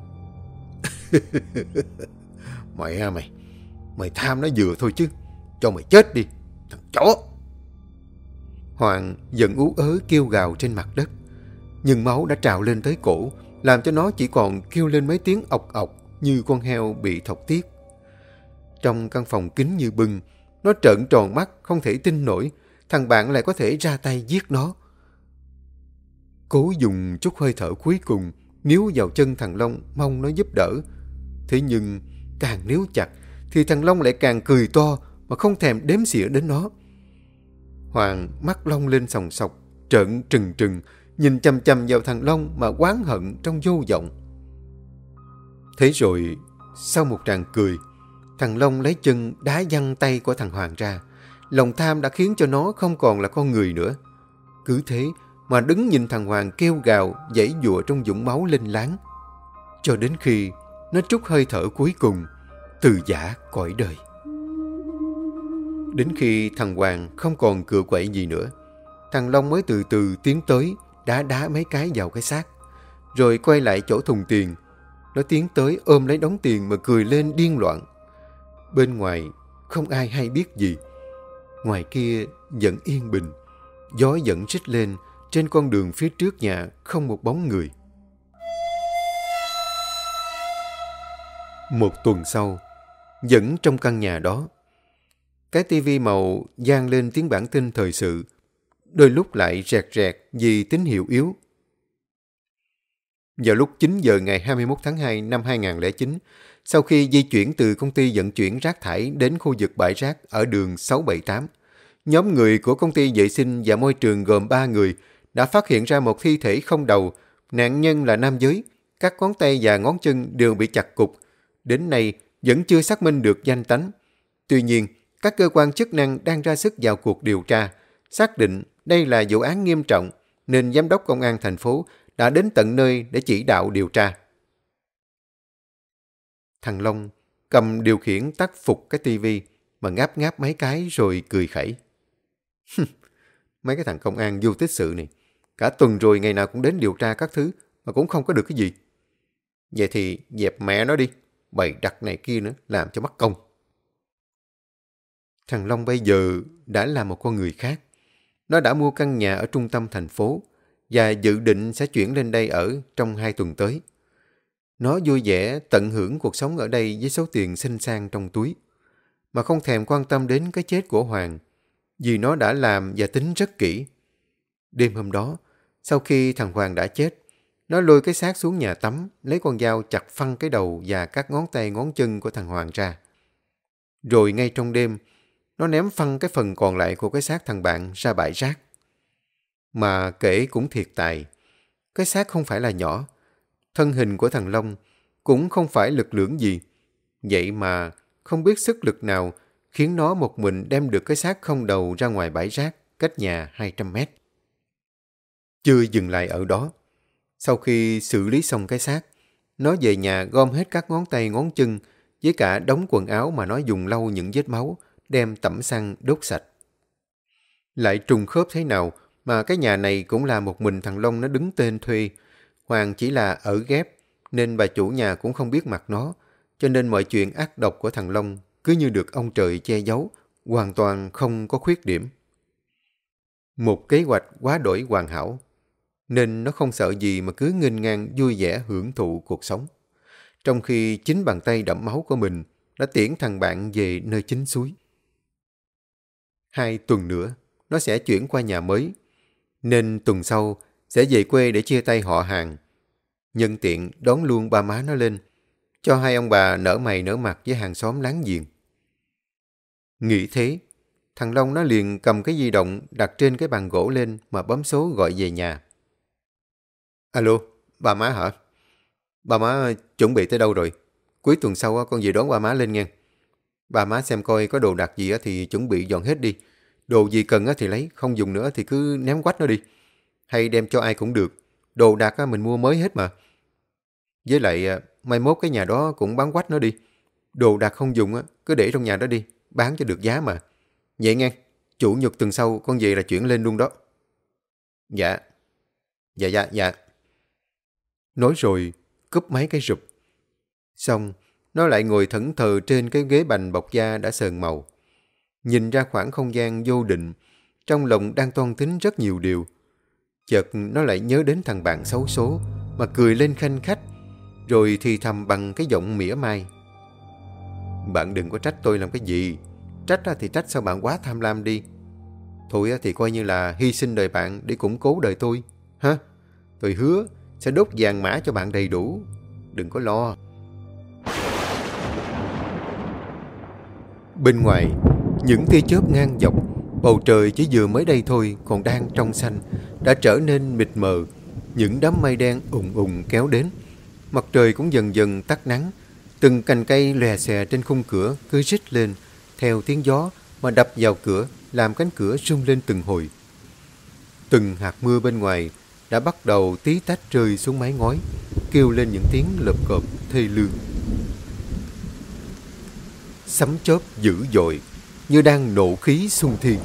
Mày ha mày, mày tham nó vừa thôi chứ, cho mày chết đi, thằng chó. Hoàng giận ú ớ kêu gào trên mặt đất, nhưng máu đã trào lên tới cổ, làm cho nó chỉ còn kêu lên mấy tiếng ọc ọc như con heo bị thọc tiết. Trong căn phòng kín như bưng, nó trợn tròn mắt không thể tin nổi thằng bạn lại có thể ra tay giết nó. Cố dùng chút hơi thở cuối cùng níu vào chân thằng Long mong nó giúp đỡ. Thế nhưng càng níu chặt thì thằng Long lại càng cười to mà không thèm đếm xỉa đến nó. Hoàng mắt long lên sòng sọc, trợn trừng trừng, nhìn chăm chăm vào thằng Long mà oán hận trong vô vọng. Thế rồi, sau một tràng cười, thằng Long lấy chân đá văng tay của thằng Hoàng ra. Lòng tham đã khiến cho nó không còn là con người nữa. Cứ thế mà đứng nhìn thằng Hoàng kêu gào, giãy giụa trong vũng máu linh láng, cho đến khi nó trút hơi thở cuối cùng, từ giã cõi đời. Đến khi thằng Hoàng không còn cựa quậy gì nữa, thằng Long mới từ từ tiến tới, đá đá mấy cái vào cái xác, rồi quay lại chỗ thùng tiền. Nó tiến tới ôm lấy đống tiền mà cười lên điên loạn. Bên ngoài không ai hay biết gì. Ngoài kia vẫn yên bình, gió vẫn rít lên, trên con đường phía trước nhà không một bóng người. Một tuần sau, vẫn trong căn nhà đó, cái tivi màu vang lên tiếng bản tin thời sự, đôi lúc lại rẹt rẹt vì tín hiệu yếu. Vào lúc chín giờ ngày hai mươi mốt tháng hai năm hai nghìn không trăm lẻ chín, sau khi di chuyển từ công ty vận chuyển rác thải đến khu vực bãi rác ở đường sáu bảy tám, nhóm người của công ty vệ sinh và môi trường gồm ba người đã phát hiện ra một thi thể không đầu. Nạn nhân là nam giới, các ngón tay và ngón chân đều bị chặt cụt. Đến nay vẫn chưa xác minh được danh tánh. Tuy nhiên, các cơ quan chức năng đang ra sức vào cuộc điều tra, xác định đây là vụ án nghiêm trọng, nên giám đốc công an thành phố đã đến tận nơi để chỉ đạo điều tra. Thằng Long cầm điều khiển tắt phục cái tivi mà ngáp ngáp mấy cái rồi cười khẩy. Mấy cái thằng công an vô tích sự này, cả tuần rồi ngày nào cũng đến điều tra các thứ mà cũng không có được cái gì. Vậy thì dẹp mẹ nó đi, bày đặt này kia nữa, làm cho mất công. Thằng Long bây giờ đã là một con người khác. Nó đã mua căn nhà ở trung tâm thành phố và dự định sẽ chuyển lên đây ở trong hai tuần tới. Nó vui vẻ tận hưởng cuộc sống ở đây với số tiền xinh xang trong túi, mà không thèm quan tâm đến cái chết của Hoàng, vì nó đã làm và tính rất kỹ. Đêm hôm đó, sau khi thằng Hoàng đã chết, nó lôi cái xác xuống nhà tắm, lấy con dao chặt phăng cái đầu và các ngón tay ngón chân của thằng Hoàng ra. Rồi ngay trong đêm, nó ném phăng cái phần còn lại của cái xác thằng bạn ra bãi rác. Mà kể cũng thiệt tài, cái xác không phải là nhỏ, thân hình của thằng Long cũng không phải lực lưỡng gì. Vậy mà không biết sức lực nào khiến nó một mình đem được cái xác không đầu ra ngoài bãi rác cách nhà hai trăm mét. Chưa dừng lại ở đó. Sau khi xử lý xong cái xác, nó về nhà gom hết các ngón tay ngón chân với cả đống quần áo mà nó dùng lau những vết máu, đem tẩm xăng đốt sạch. Lại trùng khớp thế nào mà cái nhà này cũng là một mình thằng Long nó đứng tên thuê. Hoàng chỉ là ở ghép nên bà chủ nhà cũng không biết mặt nó, cho nên mọi chuyện ác độc của thằng Long cứ như được ông trời che giấu, hoàn toàn không có khuyết điểm. Một kế hoạch quá đổi hoàn hảo, nên nó không sợ gì mà cứ nghênh ngang vui vẻ hưởng thụ cuộc sống. Trong khi chính bàn tay đẫm máu của mình đã tiễn thằng bạn về nơi chính suối. Hai tuần nữa, nó sẽ chuyển qua nhà mới, nên tuần sau sẽ về quê để chia tay họ hàng. Nhân tiện đón luôn ba má nó lên, cho hai ông bà nở mày nở mặt với hàng xóm láng giềng. Nghĩ thế, thằng Long nó liền cầm cái di động đặt trên cái bàn gỗ lên mà bấm số gọi về nhà. Alo, ba má hả? Ba má chuẩn bị tới đâu rồi? Cuối tuần sau con về đón ba má lên nghe. Ba má xem coi có đồ đạc gì thì chuẩn bị dọn hết đi. Đồ gì cần thì lấy, không dùng nữa thì cứ ném quách nó đi. Hay đem cho ai cũng được. Đồ đạc mình mua mới hết mà. Với lại mai mốt cái nhà đó cũng bán quách nó đi. Đồ đạc không dùng cứ để trong nhà đó đi, bán cho được giá mà. Vậy nghe, chủ nhật tuần sau con về là chuyển lên luôn đó. Dạ. Dạ dạ dạ. Nói rồi, cúp máy cái rụp. Xong, nó lại ngồi thẫn thờ trên cái ghế bành bọc da đã sờn màu. Nhìn ra khoảng không gian vô định, trong lòng đang toan tính rất nhiều điều. Chợt nó lại nhớ đến thằng bạn xấu số, mà cười lên khanh khách, rồi thì thầm bằng cái giọng mỉa mai. Bạn đừng có trách tôi làm cái gì. Trách thì trách sao bạn quá tham lam đi. Thôi thì coi như là hy sinh đời bạn để củng cố đời tôi. Ha? Tôi hứa sẽ đốt vàng mã cho bạn đầy đủ. Đừng có lo. Bên ngoài, những tia chớp ngang dọc, Bầu trời chỉ vừa mới đây thôi còn đang trong xanh, đã trở nên mịt mờ. Những đám mây đen ùng ùng kéo đến. Mặt trời cũng dần dần tắt nắng. Từng cành cây lòe xòe trên khung cửa cứ rít lên theo tiếng gió mà đập vào cửa, làm cánh cửa rung lên từng hồi. Từng hạt mưa bên ngoài đã bắt đầu tí tách rơi xuống mái ngói, kêu lên những tiếng lợp cộp thê lương. Sấm chớp dữ dội như đang nộ khí xung thiên.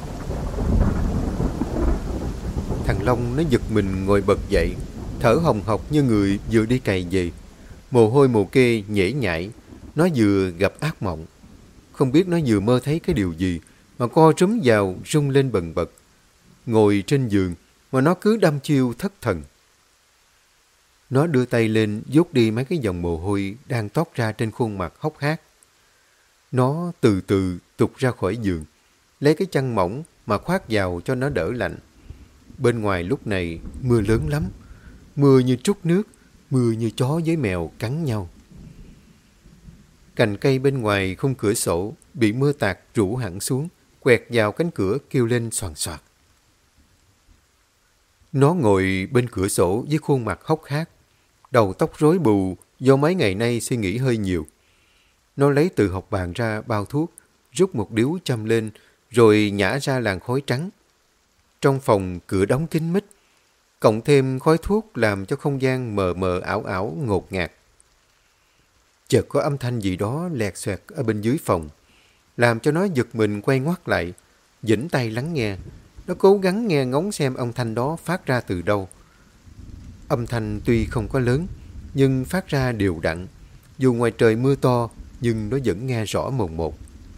Thằng Long nó giật mình ngồi bật dậy, thở hồng hộc như người vừa đi cày về. Mồ hôi mồ kê nhễ nhại. Nó vừa gặp ác mộng. Không biết nó vừa mơ thấy cái điều gì mà co rúm vào rung lên bần bật. Ngồi trên giường mà nó cứ đăm chiêu thất thần. Nó đưa tay lên vuốt đi mấy cái dòng mồ hôi đang toát ra trên khuôn mặt hốc hác. Nó từ từ tụt ra khỏi giường, lấy cái chăn mỏng mà khoác vào cho nó đỡ lạnh. Bên ngoài lúc này mưa lớn lắm. Mưa như trút nước, mưa như chó với mèo cắn nhau. Cành cây bên ngoài khung cửa sổ bị mưa tạt rủ hẳn xuống, quẹt vào cánh cửa kêu lên xoàn xoạt. Nó ngồi bên cửa sổ với khuôn mặt hốc hác, đầu tóc rối bù do mấy ngày nay suy nghĩ hơi nhiều. Nó lấy từ hộc bàn ra bao thuốc, rút một điếu châm lên, rồi nhả ra làn khói trắng. Trong phòng cửa đóng kín mít, cộng thêm khói thuốc làm cho không gian mờ mờ ảo ảo ngột ngạt. Chợt có âm thanh gì đó lẹt xoẹt ở bên dưới phòng, làm cho nó giật mình quay ngoắt lại, dĩnh tay lắng nghe. Nó cố gắng nghe ngóng xem âm thanh đó phát ra từ đâu. Âm thanh tuy không có lớn, nhưng phát ra đều đặn. Dù ngoài trời mưa to, nhưng nó vẫn nghe rõ mồn một.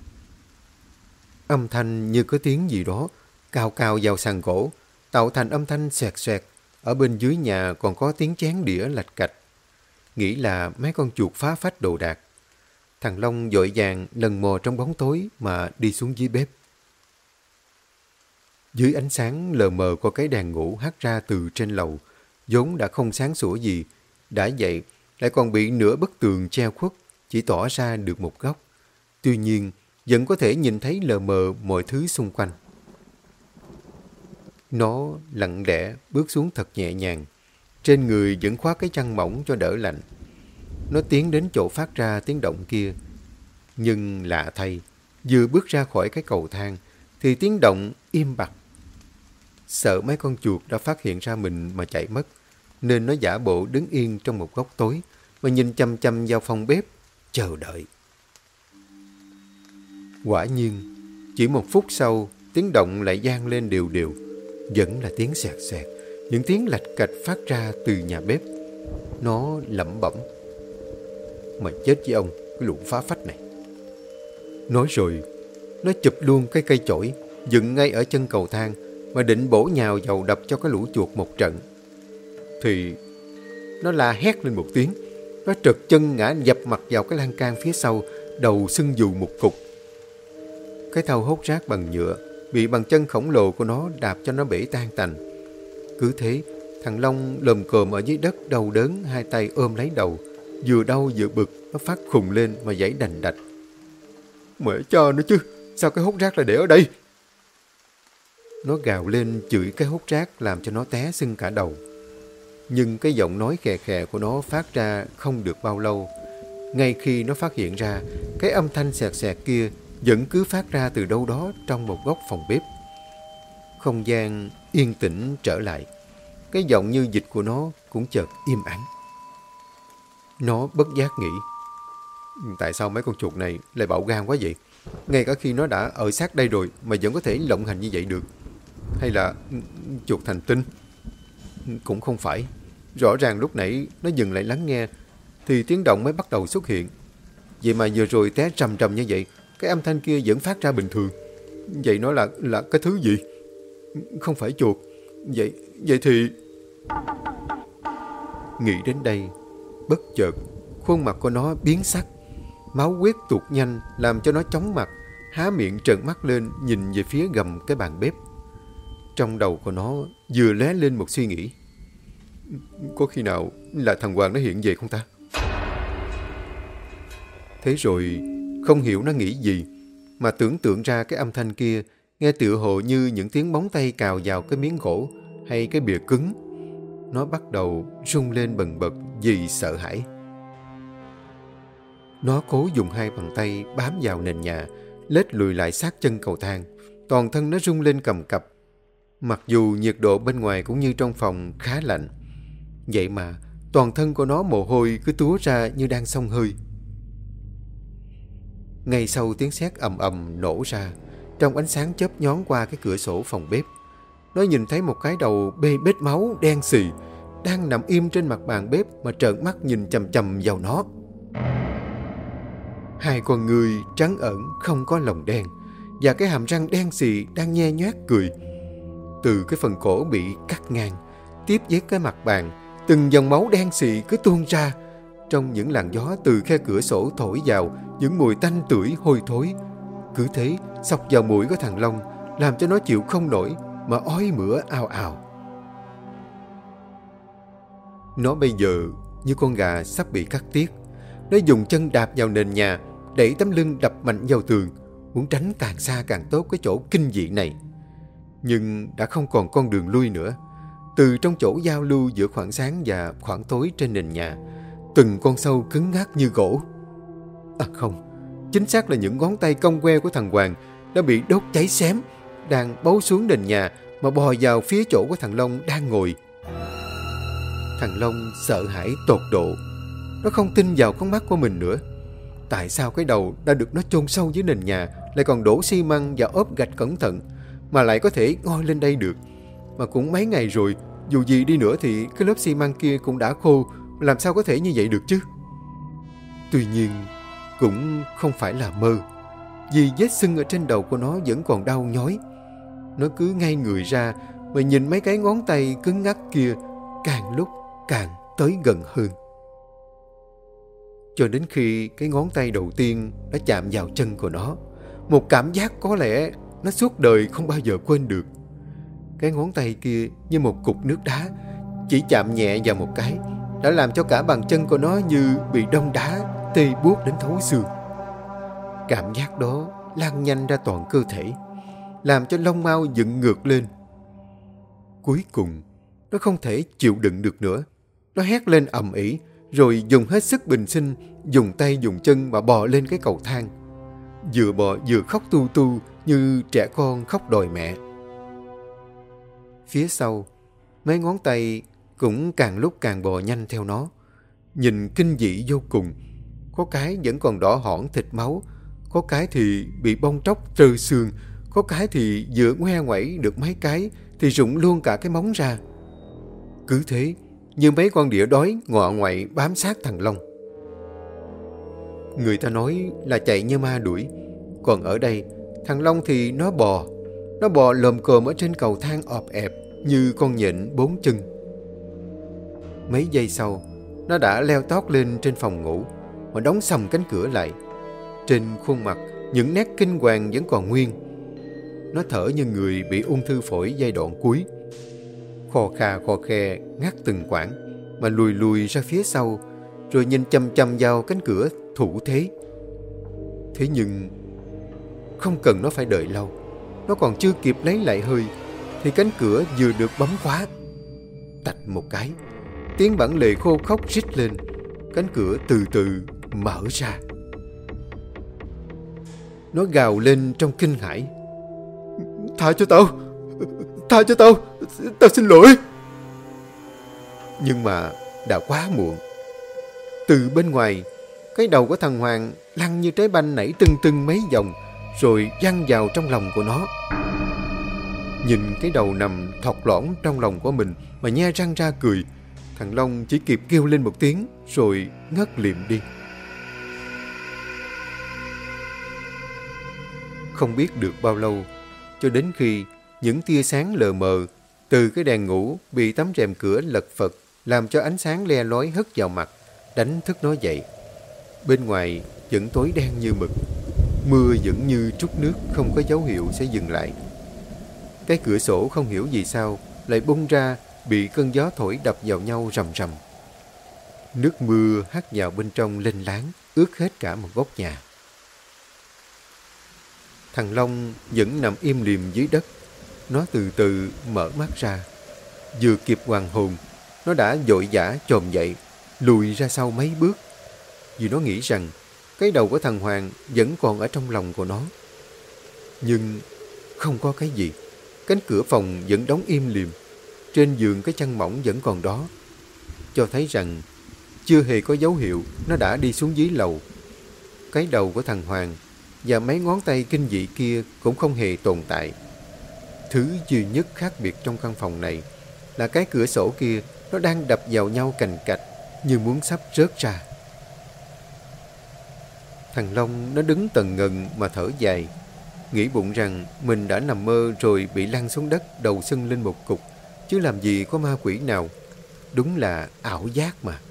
Âm thanh như có tiếng gì đó cào cào vào sàn gỗ, tạo thành âm thanh xoẹt xoẹt. Ở bên dưới nhà còn có tiếng chén đĩa lạch cạch. Nghĩ là mấy con chuột phá phách đồ đạc. Thằng Long vội vàng lần mò trong bóng tối mà đi xuống dưới bếp. Dưới ánh sáng lờ mờ có cái đèn ngủ hắt ra từ trên lầu, vốn đã không sáng sủa gì. Đã vậy, lại còn bị nửa bức tường che khuất, chỉ tỏ ra được một góc. Tuy nhiên, vẫn có thể nhìn thấy lờ mờ mọi thứ xung quanh. Nó lặng lẽ bước xuống thật nhẹ nhàng. Trên người vẫn khoác cái chăn mỏng cho đỡ lạnh. Nó tiến đến chỗ phát ra tiếng động kia. Nhưng lạ thay, vừa bước ra khỏi cái cầu thang, thì tiếng động im bặt. Sợ mấy con chuột đã phát hiện ra mình mà chạy mất, nên nó giả bộ đứng yên trong một góc tối và nhìn chăm chăm vào phòng bếp, chờ đợi. Quả nhiên, chỉ một phút sau, tiếng động lại vang lên đều đều. Vẫn là tiếng xẹt xẹt, những tiếng lạch cạch phát ra từ nhà bếp. Nó lẩm bẩm: "Mày chết với ông, cái lũ phá phách này." Nói rồi, nó chụp luôn cái cây chổi dựng ngay ở chân cầu thang mà định bổ nhào vào đập cho cái lũ chuột một trận. Thì nó la hét lên một tiếng. Nó trật chân ngã dập mặt vào cái lan can phía sau, đầu sưng dù một cục. Cái thau hốt rác bằng nhựa bị bàn chân khổng lồ của nó đạp cho nó bể tan tành. Cứ thế, thằng Long lồm cồm ở dưới đất đau đớn, hai tay ôm lấy đầu. Vừa đau vừa bực, nó phát khùng lên mà giãy đành đạch. "Mẹ cho nó chứ, sao cái hốt rác lại để ở đây?" Nó gào lên chửi cái hốt rác làm cho nó té sưng cả đầu. Nhưng cái giọng nói khè khè của nó phát ra không được bao lâu. Ngay khi nó phát hiện ra, cái âm thanh xẹt xẹt kia vẫn cứ phát ra từ đâu đó trong một góc phòng bếp. Không gian yên tĩnh trở lại. Cái giọng như dịch của nó cũng chợt im ắng. Nó bất giác nghĩ, tại sao mấy con chuột này lại bạo gan quá vậy? Ngay cả khi nó đã ở sát đây rồi mà vẫn có thể lộng hành như vậy được. Hay là chuột thành tinh? Cũng không phải. Rõ ràng lúc nãy nó dừng lại lắng nghe thì tiếng động mới bắt đầu xuất hiện. Vậy mà vừa rồi té trầm trầm như vậy, cái âm thanh kia vẫn phát ra bình thường. Vậy nó là là cái thứ gì? Không phải chuột. Vậy vậy thì... Nghĩ đến đây, bất chợt khuôn mặt của nó biến sắc. Máu huyết tụt nhanh làm cho nó chóng mặt, há miệng trợn mắt lên nhìn về phía gầm cái bàn bếp. Trong đầu của nó vừa lóe lên một suy nghĩ. Có khi nào là thằng Hoàng nó hiện về không ta? Thế rồi không hiểu nó nghĩ gì mà tưởng tượng ra cái âm thanh kia nghe tựa hồ như những tiếng móng tay cào vào cái miếng gỗ hay cái bìa cứng. Nó bắt đầu rung lên bần bật vì sợ hãi. Nó cố dùng hai bàn tay bám vào nền nhà, lết lùi lại sát chân cầu thang. Toàn thân nó rung lên cầm cập. Mặc dù nhiệt độ bên ngoài cũng như trong phòng khá lạnh, vậy mà toàn thân của nó mồ hôi cứ túa ra như đang xông hơi. Ngay sau tiếng sét ầm ầm nổ ra, trong ánh sáng chớp nhón qua cái cửa sổ phòng bếp, nó nhìn thấy một cái đầu bê bết máu đen xì đang nằm im trên mặt bàn bếp mà trợn mắt nhìn chằm chằm vào nó. Hai con người trắng ẩn không có lồng đen và cái hàm răng đen xì đang nhe nhoét cười. Từ cái phần cổ bị cắt ngang, tiếp với cái mặt bàn, từng dòng máu đen xì cứ tuôn ra. Trong những làn gió từ khe cửa sổ thổi vào, những mùi tanh tưởi hôi thối cứ thế xộc vào mũi của thằng Long, làm cho nó chịu không nổi mà ói mửa ào ào. Nó bây giờ như con gà sắp bị cắt tiết. Nó dùng chân đạp vào nền nhà, đẩy tấm lưng đập mạnh vào tường, muốn tránh càng xa càng tốt cái chỗ kinh dị này. Nhưng đã không còn con đường lui nữa. Từ trong chỗ giao lưu giữa khoảng sáng và khoảng tối trên nền nhà, từng con sâu cứng ngắc như gỗ. À không, chính xác là những ngón tay cong que của thằng Hoàng đã bị đốt cháy xém, đang bấu xuống nền nhà mà bò vào phía chỗ của thằng Long đang ngồi. Thằng Long sợ hãi tột độ. Nó không tin vào con mắt của mình nữa. Tại sao cái đầu đã được nó chôn sâu dưới nền nhà lại còn đổ xi măng và ốp gạch cẩn thận mà lại có thể ngoi lên đây được? Mà cũng mấy ngày rồi, dù gì đi nữa thì cái lớp xi măng kia cũng đã khô, làm sao có thể như vậy được chứ? Tuy nhiên cũng không phải là mơ, vì vết sưng ở trên đầu của nó vẫn còn đau nhói. Nó cứ ngay người ra mà nhìn mấy cái ngón tay cứng ngắc kia càng lúc càng tới gần hơn. Cho đến khi cái ngón tay đầu tiên đã chạm vào chân của nó, một cảm giác có lẽ nó suốt đời không bao giờ quên được. Cái ngón tay kia như một cục nước đá, chỉ chạm nhẹ vào một cái đã làm cho cả bàn chân của nó như bị đông đá, tê buốt đến thấu xương. Cảm giác đó lan nhanh ra toàn cơ thể, làm cho lông mao dựng ngược lên. Cuối cùng, nó không thể chịu đựng được nữa. Nó hét lên ầm ĩ, rồi dùng hết sức bình sinh, dùng tay dùng chân mà bò lên cái cầu thang. Vừa bò vừa khóc tu tu như trẻ con khóc đòi mẹ. Phía sau, mấy ngón tay cũng càng lúc càng bò nhanh theo nó. Nhìn kinh dị vô cùng. Có cái vẫn còn đỏ hỏn thịt máu, có cái thì bị bong tróc trơ xương, có cái thì vừa ngoe ngoẩy được mấy cái thì rụng luôn cả cái móng ra. Cứ thế, như mấy con đĩa đói ngọ ngoại bám sát thằng Long. Người ta nói là chạy như ma đuổi, còn ở đây thằng Long thì nó bò. Nó bò lồm cồm ở trên cầu thang ọp ẹp như con nhện bốn chân. Mấy giây sau, nó đã leo tót lên trên phòng ngủ mà đóng sầm cánh cửa lại. Trên khuôn mặt, những nét kinh hoàng vẫn còn nguyên. Nó thở như người bị ung thư phổi giai đoạn cuối. Khò khà khò khe ngắt từng quãng mà lùi lùi ra phía sau, rồi nhìn chăm chăm vào cánh cửa thủ thế. Thế nhưng không cần nó phải đợi lâu. Nó còn chưa kịp lấy lại hơi thì cánh cửa vừa được bấm khóa. Tạch một cái, tiếng bản lề khô khóc rít lên. Cánh cửa từ từ mở ra. Nó gào lên trong kinh hãi. Tha cho tao! Tha cho tao! Tao xin lỗi! Nhưng mà đã quá muộn. Từ bên ngoài, cái đầu của thằng Hoàng lăn như trái banh nảy tưng tưng mấy vòng, rồi văng vào trong lòng của nó. Nhìn cái đầu nằm thọt lõn trong lòng của mình mà nhe răng ra cười, thằng Long chỉ kịp kêu lên một tiếng rồi ngất lịm đi. Không biết được bao lâu, cho đến khi những tia sáng lờ mờ từ cái đèn ngủ bị tấm rèm cửa lật phật làm cho ánh sáng le lói hất vào mặt, đánh thức nó dậy. Bên ngoài vẫn tối đen như mực, mưa vẫn như trút nước không có dấu hiệu sẽ dừng lại. Cái cửa sổ không hiểu vì sao lại bung ra, bị cơn gió thổi đập vào nhau rầm rầm. Nước mưa hắt vào bên trong lênh láng, ướt hết cả một góc nhà. Thằng Long vẫn nằm im lìm dưới đất. Nó từ từ mở mắt ra. Vừa kịp hoàn hồn, nó đã vội vã chồm dậy, lùi ra sau mấy bước. Vì nó nghĩ rằng cái đầu của thằng Hoàng vẫn còn ở trong lòng của nó. Nhưng không có cái gì. Cánh cửa phòng vẫn đóng im lìm. Trên giường cái chăn mỏng vẫn còn đó, cho thấy rằng chưa hề có dấu hiệu nó đã đi xuống dưới lầu. Cái đầu của thằng Hoàng và mấy ngón tay kinh dị kia cũng không hề tồn tại. Thứ duy nhất khác biệt trong căn phòng này là cái cửa sổ kia nó đang đập vào nhau cành cạch như muốn sắp rớt ra. Thằng Long nó đứng tần ngần mà thở dài, nghĩ bụng rằng mình đã nằm mơ rồi bị lăn xuống đất đầu sưng lên một cục, chứ làm gì có ma quỷ nào. Đúng là ảo giác mà.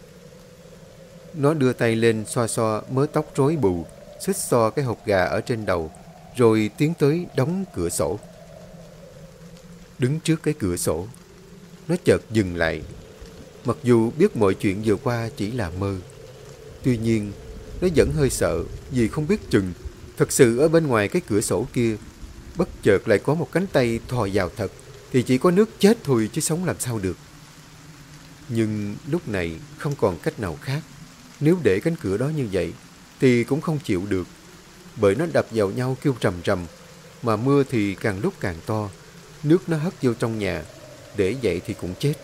Nó đưa tay lên xoa xoa mớ tóc rối bù, xích xoa cái hột gà ở trên đầu, rồi tiến tới đóng cửa sổ. Đứng trước cái cửa sổ, nó chợt dừng lại. Mặc dù biết mọi chuyện vừa qua chỉ là mơ, tuy nhiên nó vẫn hơi sợ, vì không biết chừng thật sự ở bên ngoài cái cửa sổ kia bất chợt lại có một cánh tay thò vào thật, thì chỉ có nước chết thôi chứ sống làm sao được. Nhưng lúc này không còn cách nào khác. Nếu để cánh cửa đó như vậy thì cũng không chịu được, bởi nó đập vào nhau kêu rầm rầm, mà mưa thì càng lúc càng to, nước nó hất vô trong nhà, để vậy thì cũng chết.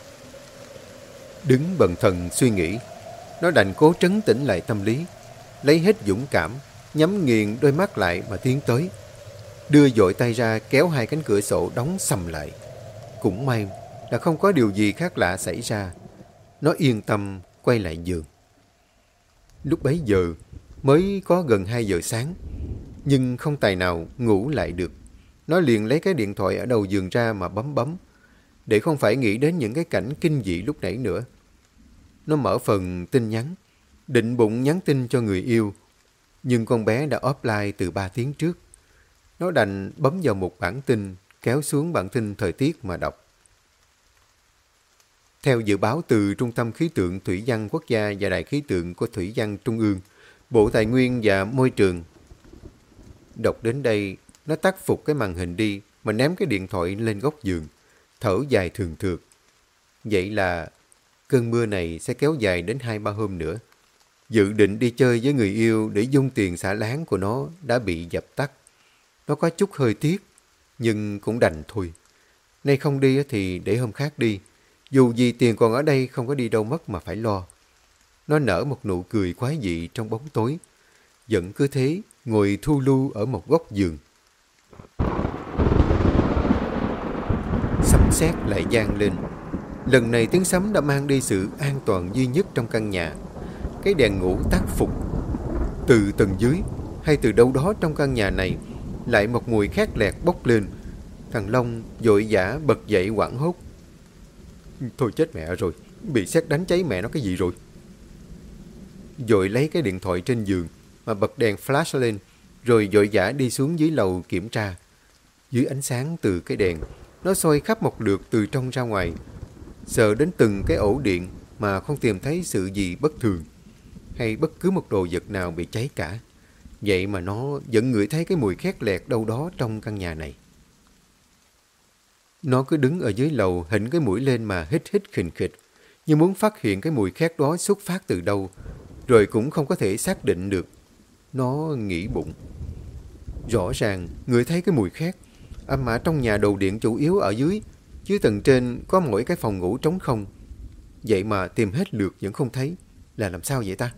Đứng bần thần suy nghĩ, nó đành cố trấn tĩnh lại tâm lý, lấy hết dũng cảm, nhắm nghiền đôi mắt lại mà tiến tới, đưa vội tay ra kéo hai cánh cửa sổ đóng sầm lại. Cũng may là không có điều gì khác lạ xảy ra. Nó yên tâm quay lại giường. Lúc bấy giờ mới có gần hai giờ sáng, nhưng không tài nào ngủ lại được. Nó liền lấy cái điện thoại ở đầu giường ra mà bấm bấm, để không phải nghĩ đến những cái cảnh kinh dị lúc nãy nữa. Nó mở phần tin nhắn, định bụng nhắn tin cho người yêu, nhưng con bé đã offline từ ba tiếng trước. Nó đành bấm vào một bản tin, kéo xuống bản tin thời tiết mà đọc. Theo dự báo từ Trung tâm Khí tượng Thủy văn Quốc gia và Đài Khí tượng của Thủy văn Trung ương, Bộ Tài nguyên và Môi trường. Đọc đến đây, nó tắt phục cái màn hình đi mà ném cái điện thoại lên góc giường, thở dài thường thượt. Vậy là cơn mưa này sẽ kéo dài đến hai ba hôm nữa. Dự định đi chơi với người yêu để dung tiền xả láng của nó đã bị dập tắt. Nó có chút hơi tiếc, nhưng cũng đành thôi. Nay không đi thì để hôm khác đi. Dù gì tiền còn ở đây không có đi đâu mất mà phải lo. Nó nở một nụ cười quái dị trong bóng tối, vẫn cứ thế ngồi thu lưu ở một góc giường. Sấm sét lại vang lên. Lần này tiếng sấm đã mang đi sự an toàn duy nhất trong căn nhà. Cái đèn ngủ tắt phục. Từ tầng dưới hay từ đâu đó trong căn nhà này lại một mùi khét lẹt bốc lên. Thằng Long vội vã bật dậy hoảng hốt. Thôi chết mẹ rồi, bị sét đánh cháy mẹ nó cái gì rồi. Vội lấy cái điện thoại trên giường mà bật đèn flash lên, rồi vội vã đi xuống dưới lầu kiểm tra. Dưới ánh sáng từ cái đèn, nó soi khắp một lượt từ trong ra ngoài, sờ đến từng cái ổ điện mà không tìm thấy sự gì bất thường, hay bất cứ một đồ vật nào bị cháy cả. Vậy mà nó vẫn ngửi thấy cái mùi khét lẹt đâu đó trong căn nhà này. Nó cứ đứng ở dưới lầu hỉnh cái mũi lên mà hít hít khình khịch, như muốn phát hiện cái mùi khét đó xuất phát từ đâu, rồi cũng không có thể xác định được. Nó nghĩ bụng. Rõ ràng người thấy cái mùi khét, âm mà trong nhà đồ điện chủ yếu ở dưới, chứ tầng trên có mỗi cái phòng ngủ trống không. Vậy mà tìm hết lượt vẫn không thấy, là làm sao vậy ta?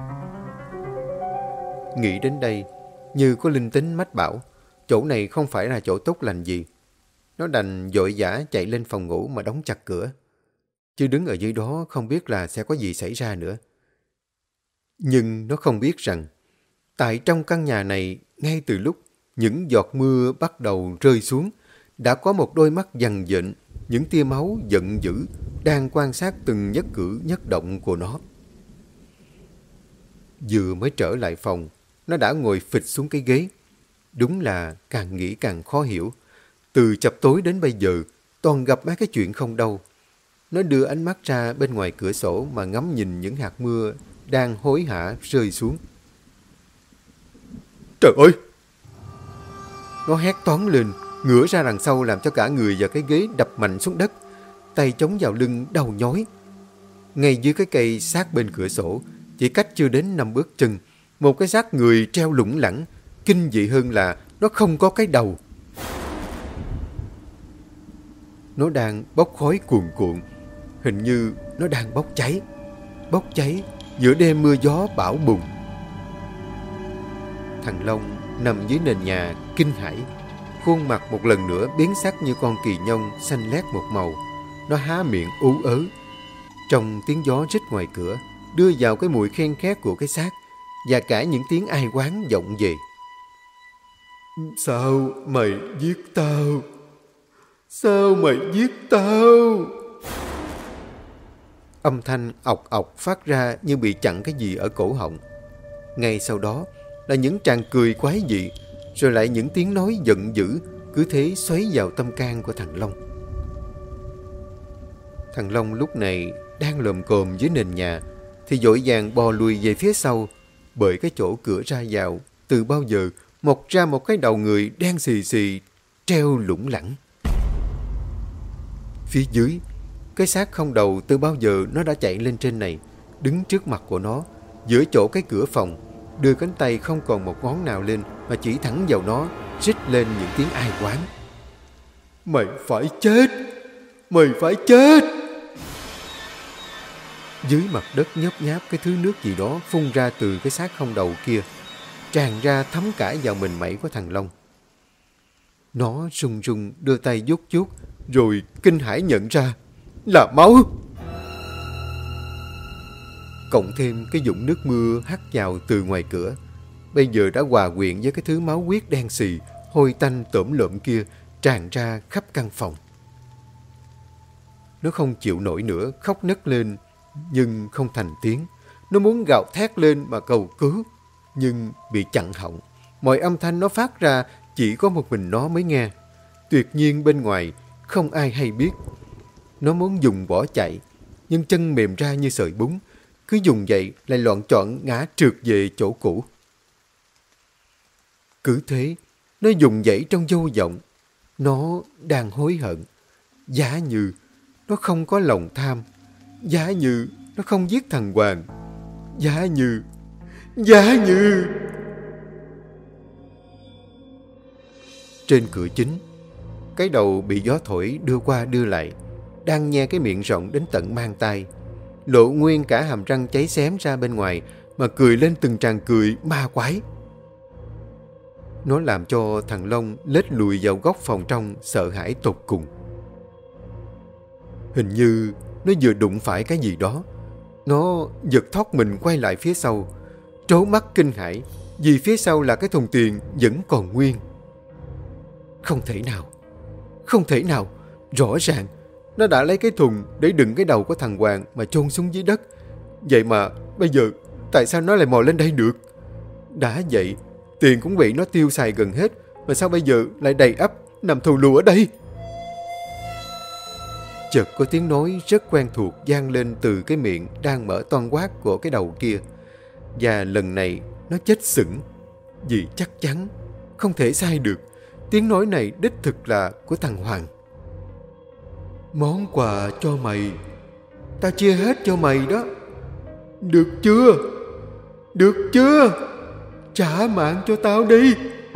Nghĩ đến đây, như có linh tính mách bảo, chỗ này không phải là chỗ tốt lành gì. Nó đành vội vã chạy lên phòng ngủ mà đóng chặt cửa. Chứ đứng ở dưới đó không biết là sẽ có gì xảy ra nữa. Nhưng nó không biết rằng, tại trong căn nhà này, ngay từ lúc những giọt mưa bắt đầu rơi xuống, đã có một đôi mắt dằn dện, những tia máu giận dữ, đang quan sát từng nhất cử nhất động của nó. Vừa mới trở lại phòng, nó đã ngồi phịch xuống cái ghế. Đúng là càng nghĩ càng khó hiểu. Từ chập tối đến bây giờ, toàn gặp mấy cái chuyện không đâu. Nó đưa ánh mắt ra bên ngoài cửa sổ mà ngắm nhìn những hạt mưa đang hối hả rơi xuống. Trời ơi! Nó hét toáng lên, ngửa ra đằng sau làm cho cả người và cái ghế đập mạnh xuống đất. Tay chống vào lưng đau nhói. Ngay dưới cái cây sát bên cửa sổ, chỉ cách chưa đến năm bước chân, một cái xác người treo lủng lẳng. Kinh dị hơn là nó không có cái đầu. Nó đang bốc khói cuồn cuộn. Hình như nó đang bốc cháy. Bốc cháy giữa đêm mưa gió bão bùng. Thằng Long nằm dưới nền nhà kinh hãi. Khuôn mặt một lần nữa biến sắc như con kỳ nhông xanh lét một màu. Nó há miệng ú ớ. Trong tiếng gió rít ngoài cửa đưa vào cái mùi khen khét của cái xác và cả những tiếng ai oán vọng về. Sao mày giết tao? Sao mày giết tao? Âm thanh ọc ọc phát ra như bị chặn cái gì ở cổ họng. Ngay sau đó là những tràng cười quái dị, rồi lại những tiếng nói giận dữ cứ thế xoáy vào tâm can của thằng Long. Thằng Long lúc này đang lồm cồm dưới nền nhà thì vội vàng bò lùi về phía sau, bởi cái chỗ cửa ra vào từ bao giờ mọc ra một cái đầu người đen xì xì treo lủng lẳng. Phía dưới, cái xác không đầu từ bao giờ nó đã chạy lên trên này, đứng trước mặt của nó giữa chỗ cái cửa phòng, đưa cánh tay không còn một ngón nào lên mà chỉ thẳng vào nó, rít lên những tiếng ai oán. Mày phải chết! Mày phải chết! Dưới mặt đất nhớp nháp cái thứ nước gì đó phun ra từ cái xác không đầu kia, tràn ra thấm cả vào mình mẩy của thằng Long. Nó run run đưa tay vuốt vuốt, rồi kinh hãi nhận ra là máu. Cộng thêm cái dũng nước mưa hắt vào từ ngoài cửa, bây giờ đã hòa quyện với cái thứ máu huyết đen xì, hôi tanh tởm lợm kia tràn ra khắp căn phòng. Nó không chịu nổi nữa, khóc nấc lên, nhưng không thành tiếng. Nó muốn gào thét lên mà cầu cứu, nhưng bị chặn họng. Mọi âm thanh nó phát ra chỉ có một mình nó mới nghe. Tuyệt nhiên bên ngoài không ai hay biết. Nó muốn dùng bỏ chạy, nhưng chân mềm ra như sợi bún. Cứ dùng dậy lại loạn choạng ngã trượt về chỗ cũ. Cứ thế, nó dùng dậy trong vô vọng. Nó đang hối hận. Giả như nó không có lòng tham. Giả như nó không giết thằng Hoàng. Giả như... Giả như... Trên cửa chính, cái đầu bị gió thổi đưa qua đưa lại, đang nhe cái miệng rộng đến tận mang tai, lộ nguyên cả hàm răng cháy xém ra bên ngoài mà cười lên từng tràng cười ma quái. Nó làm cho thằng Long lết lùi vào góc phòng trong, sợ hãi tột cùng. Hình như nó vừa đụng phải cái gì đó. Nó giật thoát mình quay lại phía sau, trố mắt kinh hãi vì phía sau là cái thùng tiền vẫn còn nguyên. Không thể nào, không thể nào, rõ ràng nó đã lấy cái thùng để đựng cái đầu của thằng Hoàng mà chôn xuống dưới đất. Vậy mà bây giờ tại sao nó lại mò lên đây được? Đã vậy, tiền cũng bị nó tiêu xài gần hết, mà sao bây giờ lại đầy ắp nằm thù lù ở đây? Chợt có tiếng nói rất quen thuộc vang lên từ cái miệng đang mở toang quát của cái đầu kia. Và lần này nó chết sững, vì chắc chắn không thể sai được. Tiếng nói này đích thực là của thằng Hoàng. Món quà cho mày, ta chia hết cho mày đó. Được chưa? Được chưa? Trả mạng cho tao đi.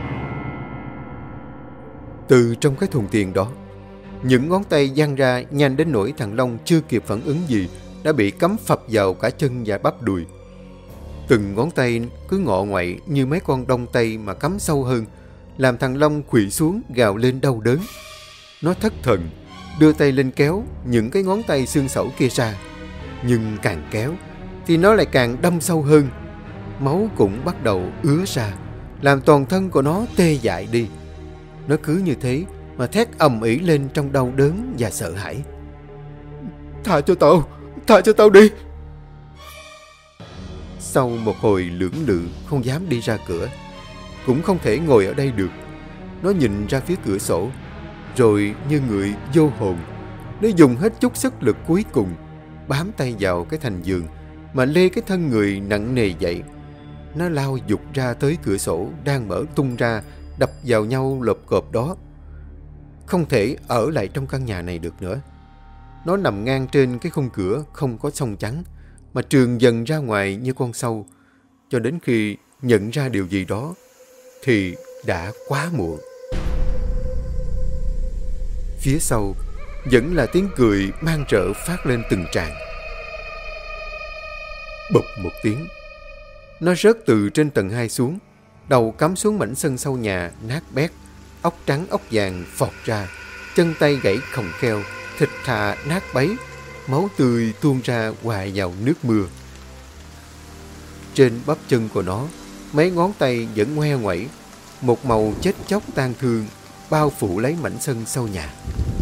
Từ trong cái thùng tiền đó, những ngón tay giăng ra nhanh đến nỗi thằng Long chưa kịp phản ứng gì đã bị cắm phập vào cả chân và bắp đùi. Từng ngón tay cứ ngọ ngoậy như mấy con đong tay mà cắm sâu hơn, làm thằng Long khuỵu xuống gào lên đau đớn. Nó thất thần, đưa tay lên kéo những cái ngón tay xương sẩu kia ra. Nhưng càng kéo thì nó lại càng đâm sâu hơn. Máu cũng bắt đầu ứa ra, làm toàn thân của nó tê dại đi. Nó cứ như thế mà thét ầm ĩ lên trong đau đớn và sợ hãi. Tha cho tao, tha cho tao đi. Sau một hồi lưỡng lự không dám đi ra cửa, cũng không thể ngồi ở đây được, nó nhìn ra phía cửa sổ, rồi như người vô hồn, nó dùng hết chút sức lực cuối cùng, bám tay vào cái thành giường mà lê cái thân người nặng nề dậy. Nó lao giục ra tới cửa sổ đang mở tung ra đập vào nhau lộp cộp đó. Không thể ở lại trong căn nhà này được nữa. Nó nằm ngang trên cái khung cửa không có song chắn, mà trường dần ra ngoài như con sâu. Cho đến khi nhận ra điều gì đó thì đã quá muộn. Phía sau vẫn là tiếng cười mang rợ phát lên từng tràng. Bụp một tiếng, nó rớt từ trên tầng hai xuống, đầu cắm xuống mảnh sân sau nhà nát bét, ốc trắng ốc vàng phọt ra, chân tay gãy khòng kheo, thịt thà nát bấy, máu tươi tuôn ra hòa vào nước mưa. Trên bắp chân của nó, mấy ngón tay vẫn ngoe ngoẩy, một màu chết chóc tang thương bao phủ lấy mảnh sân sau nhà.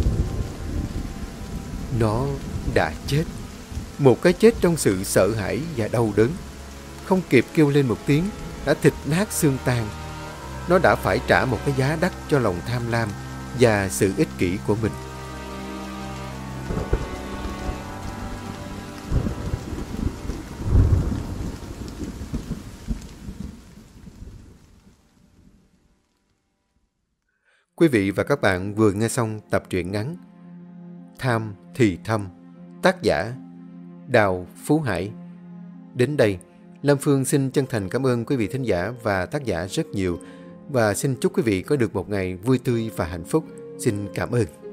Nó đã chết, một cái chết trong sự sợ hãi và đau đớn. Không kịp kêu lên một tiếng, đã thịt nát xương tan. Nó đã phải trả một cái giá đắt cho lòng tham lam và sự ích kỷ của mình. Quý vị và các bạn vừa nghe xong tập truyện ngắn Tham Thì Thâm, tác giả Đào Phú Hải. Đến đây, Lâm Phương xin chân thành cảm ơn quý vị thính giả và tác giả rất nhiều, và xin chúc quý vị có được một ngày vui tươi và hạnh phúc. Xin cảm ơn.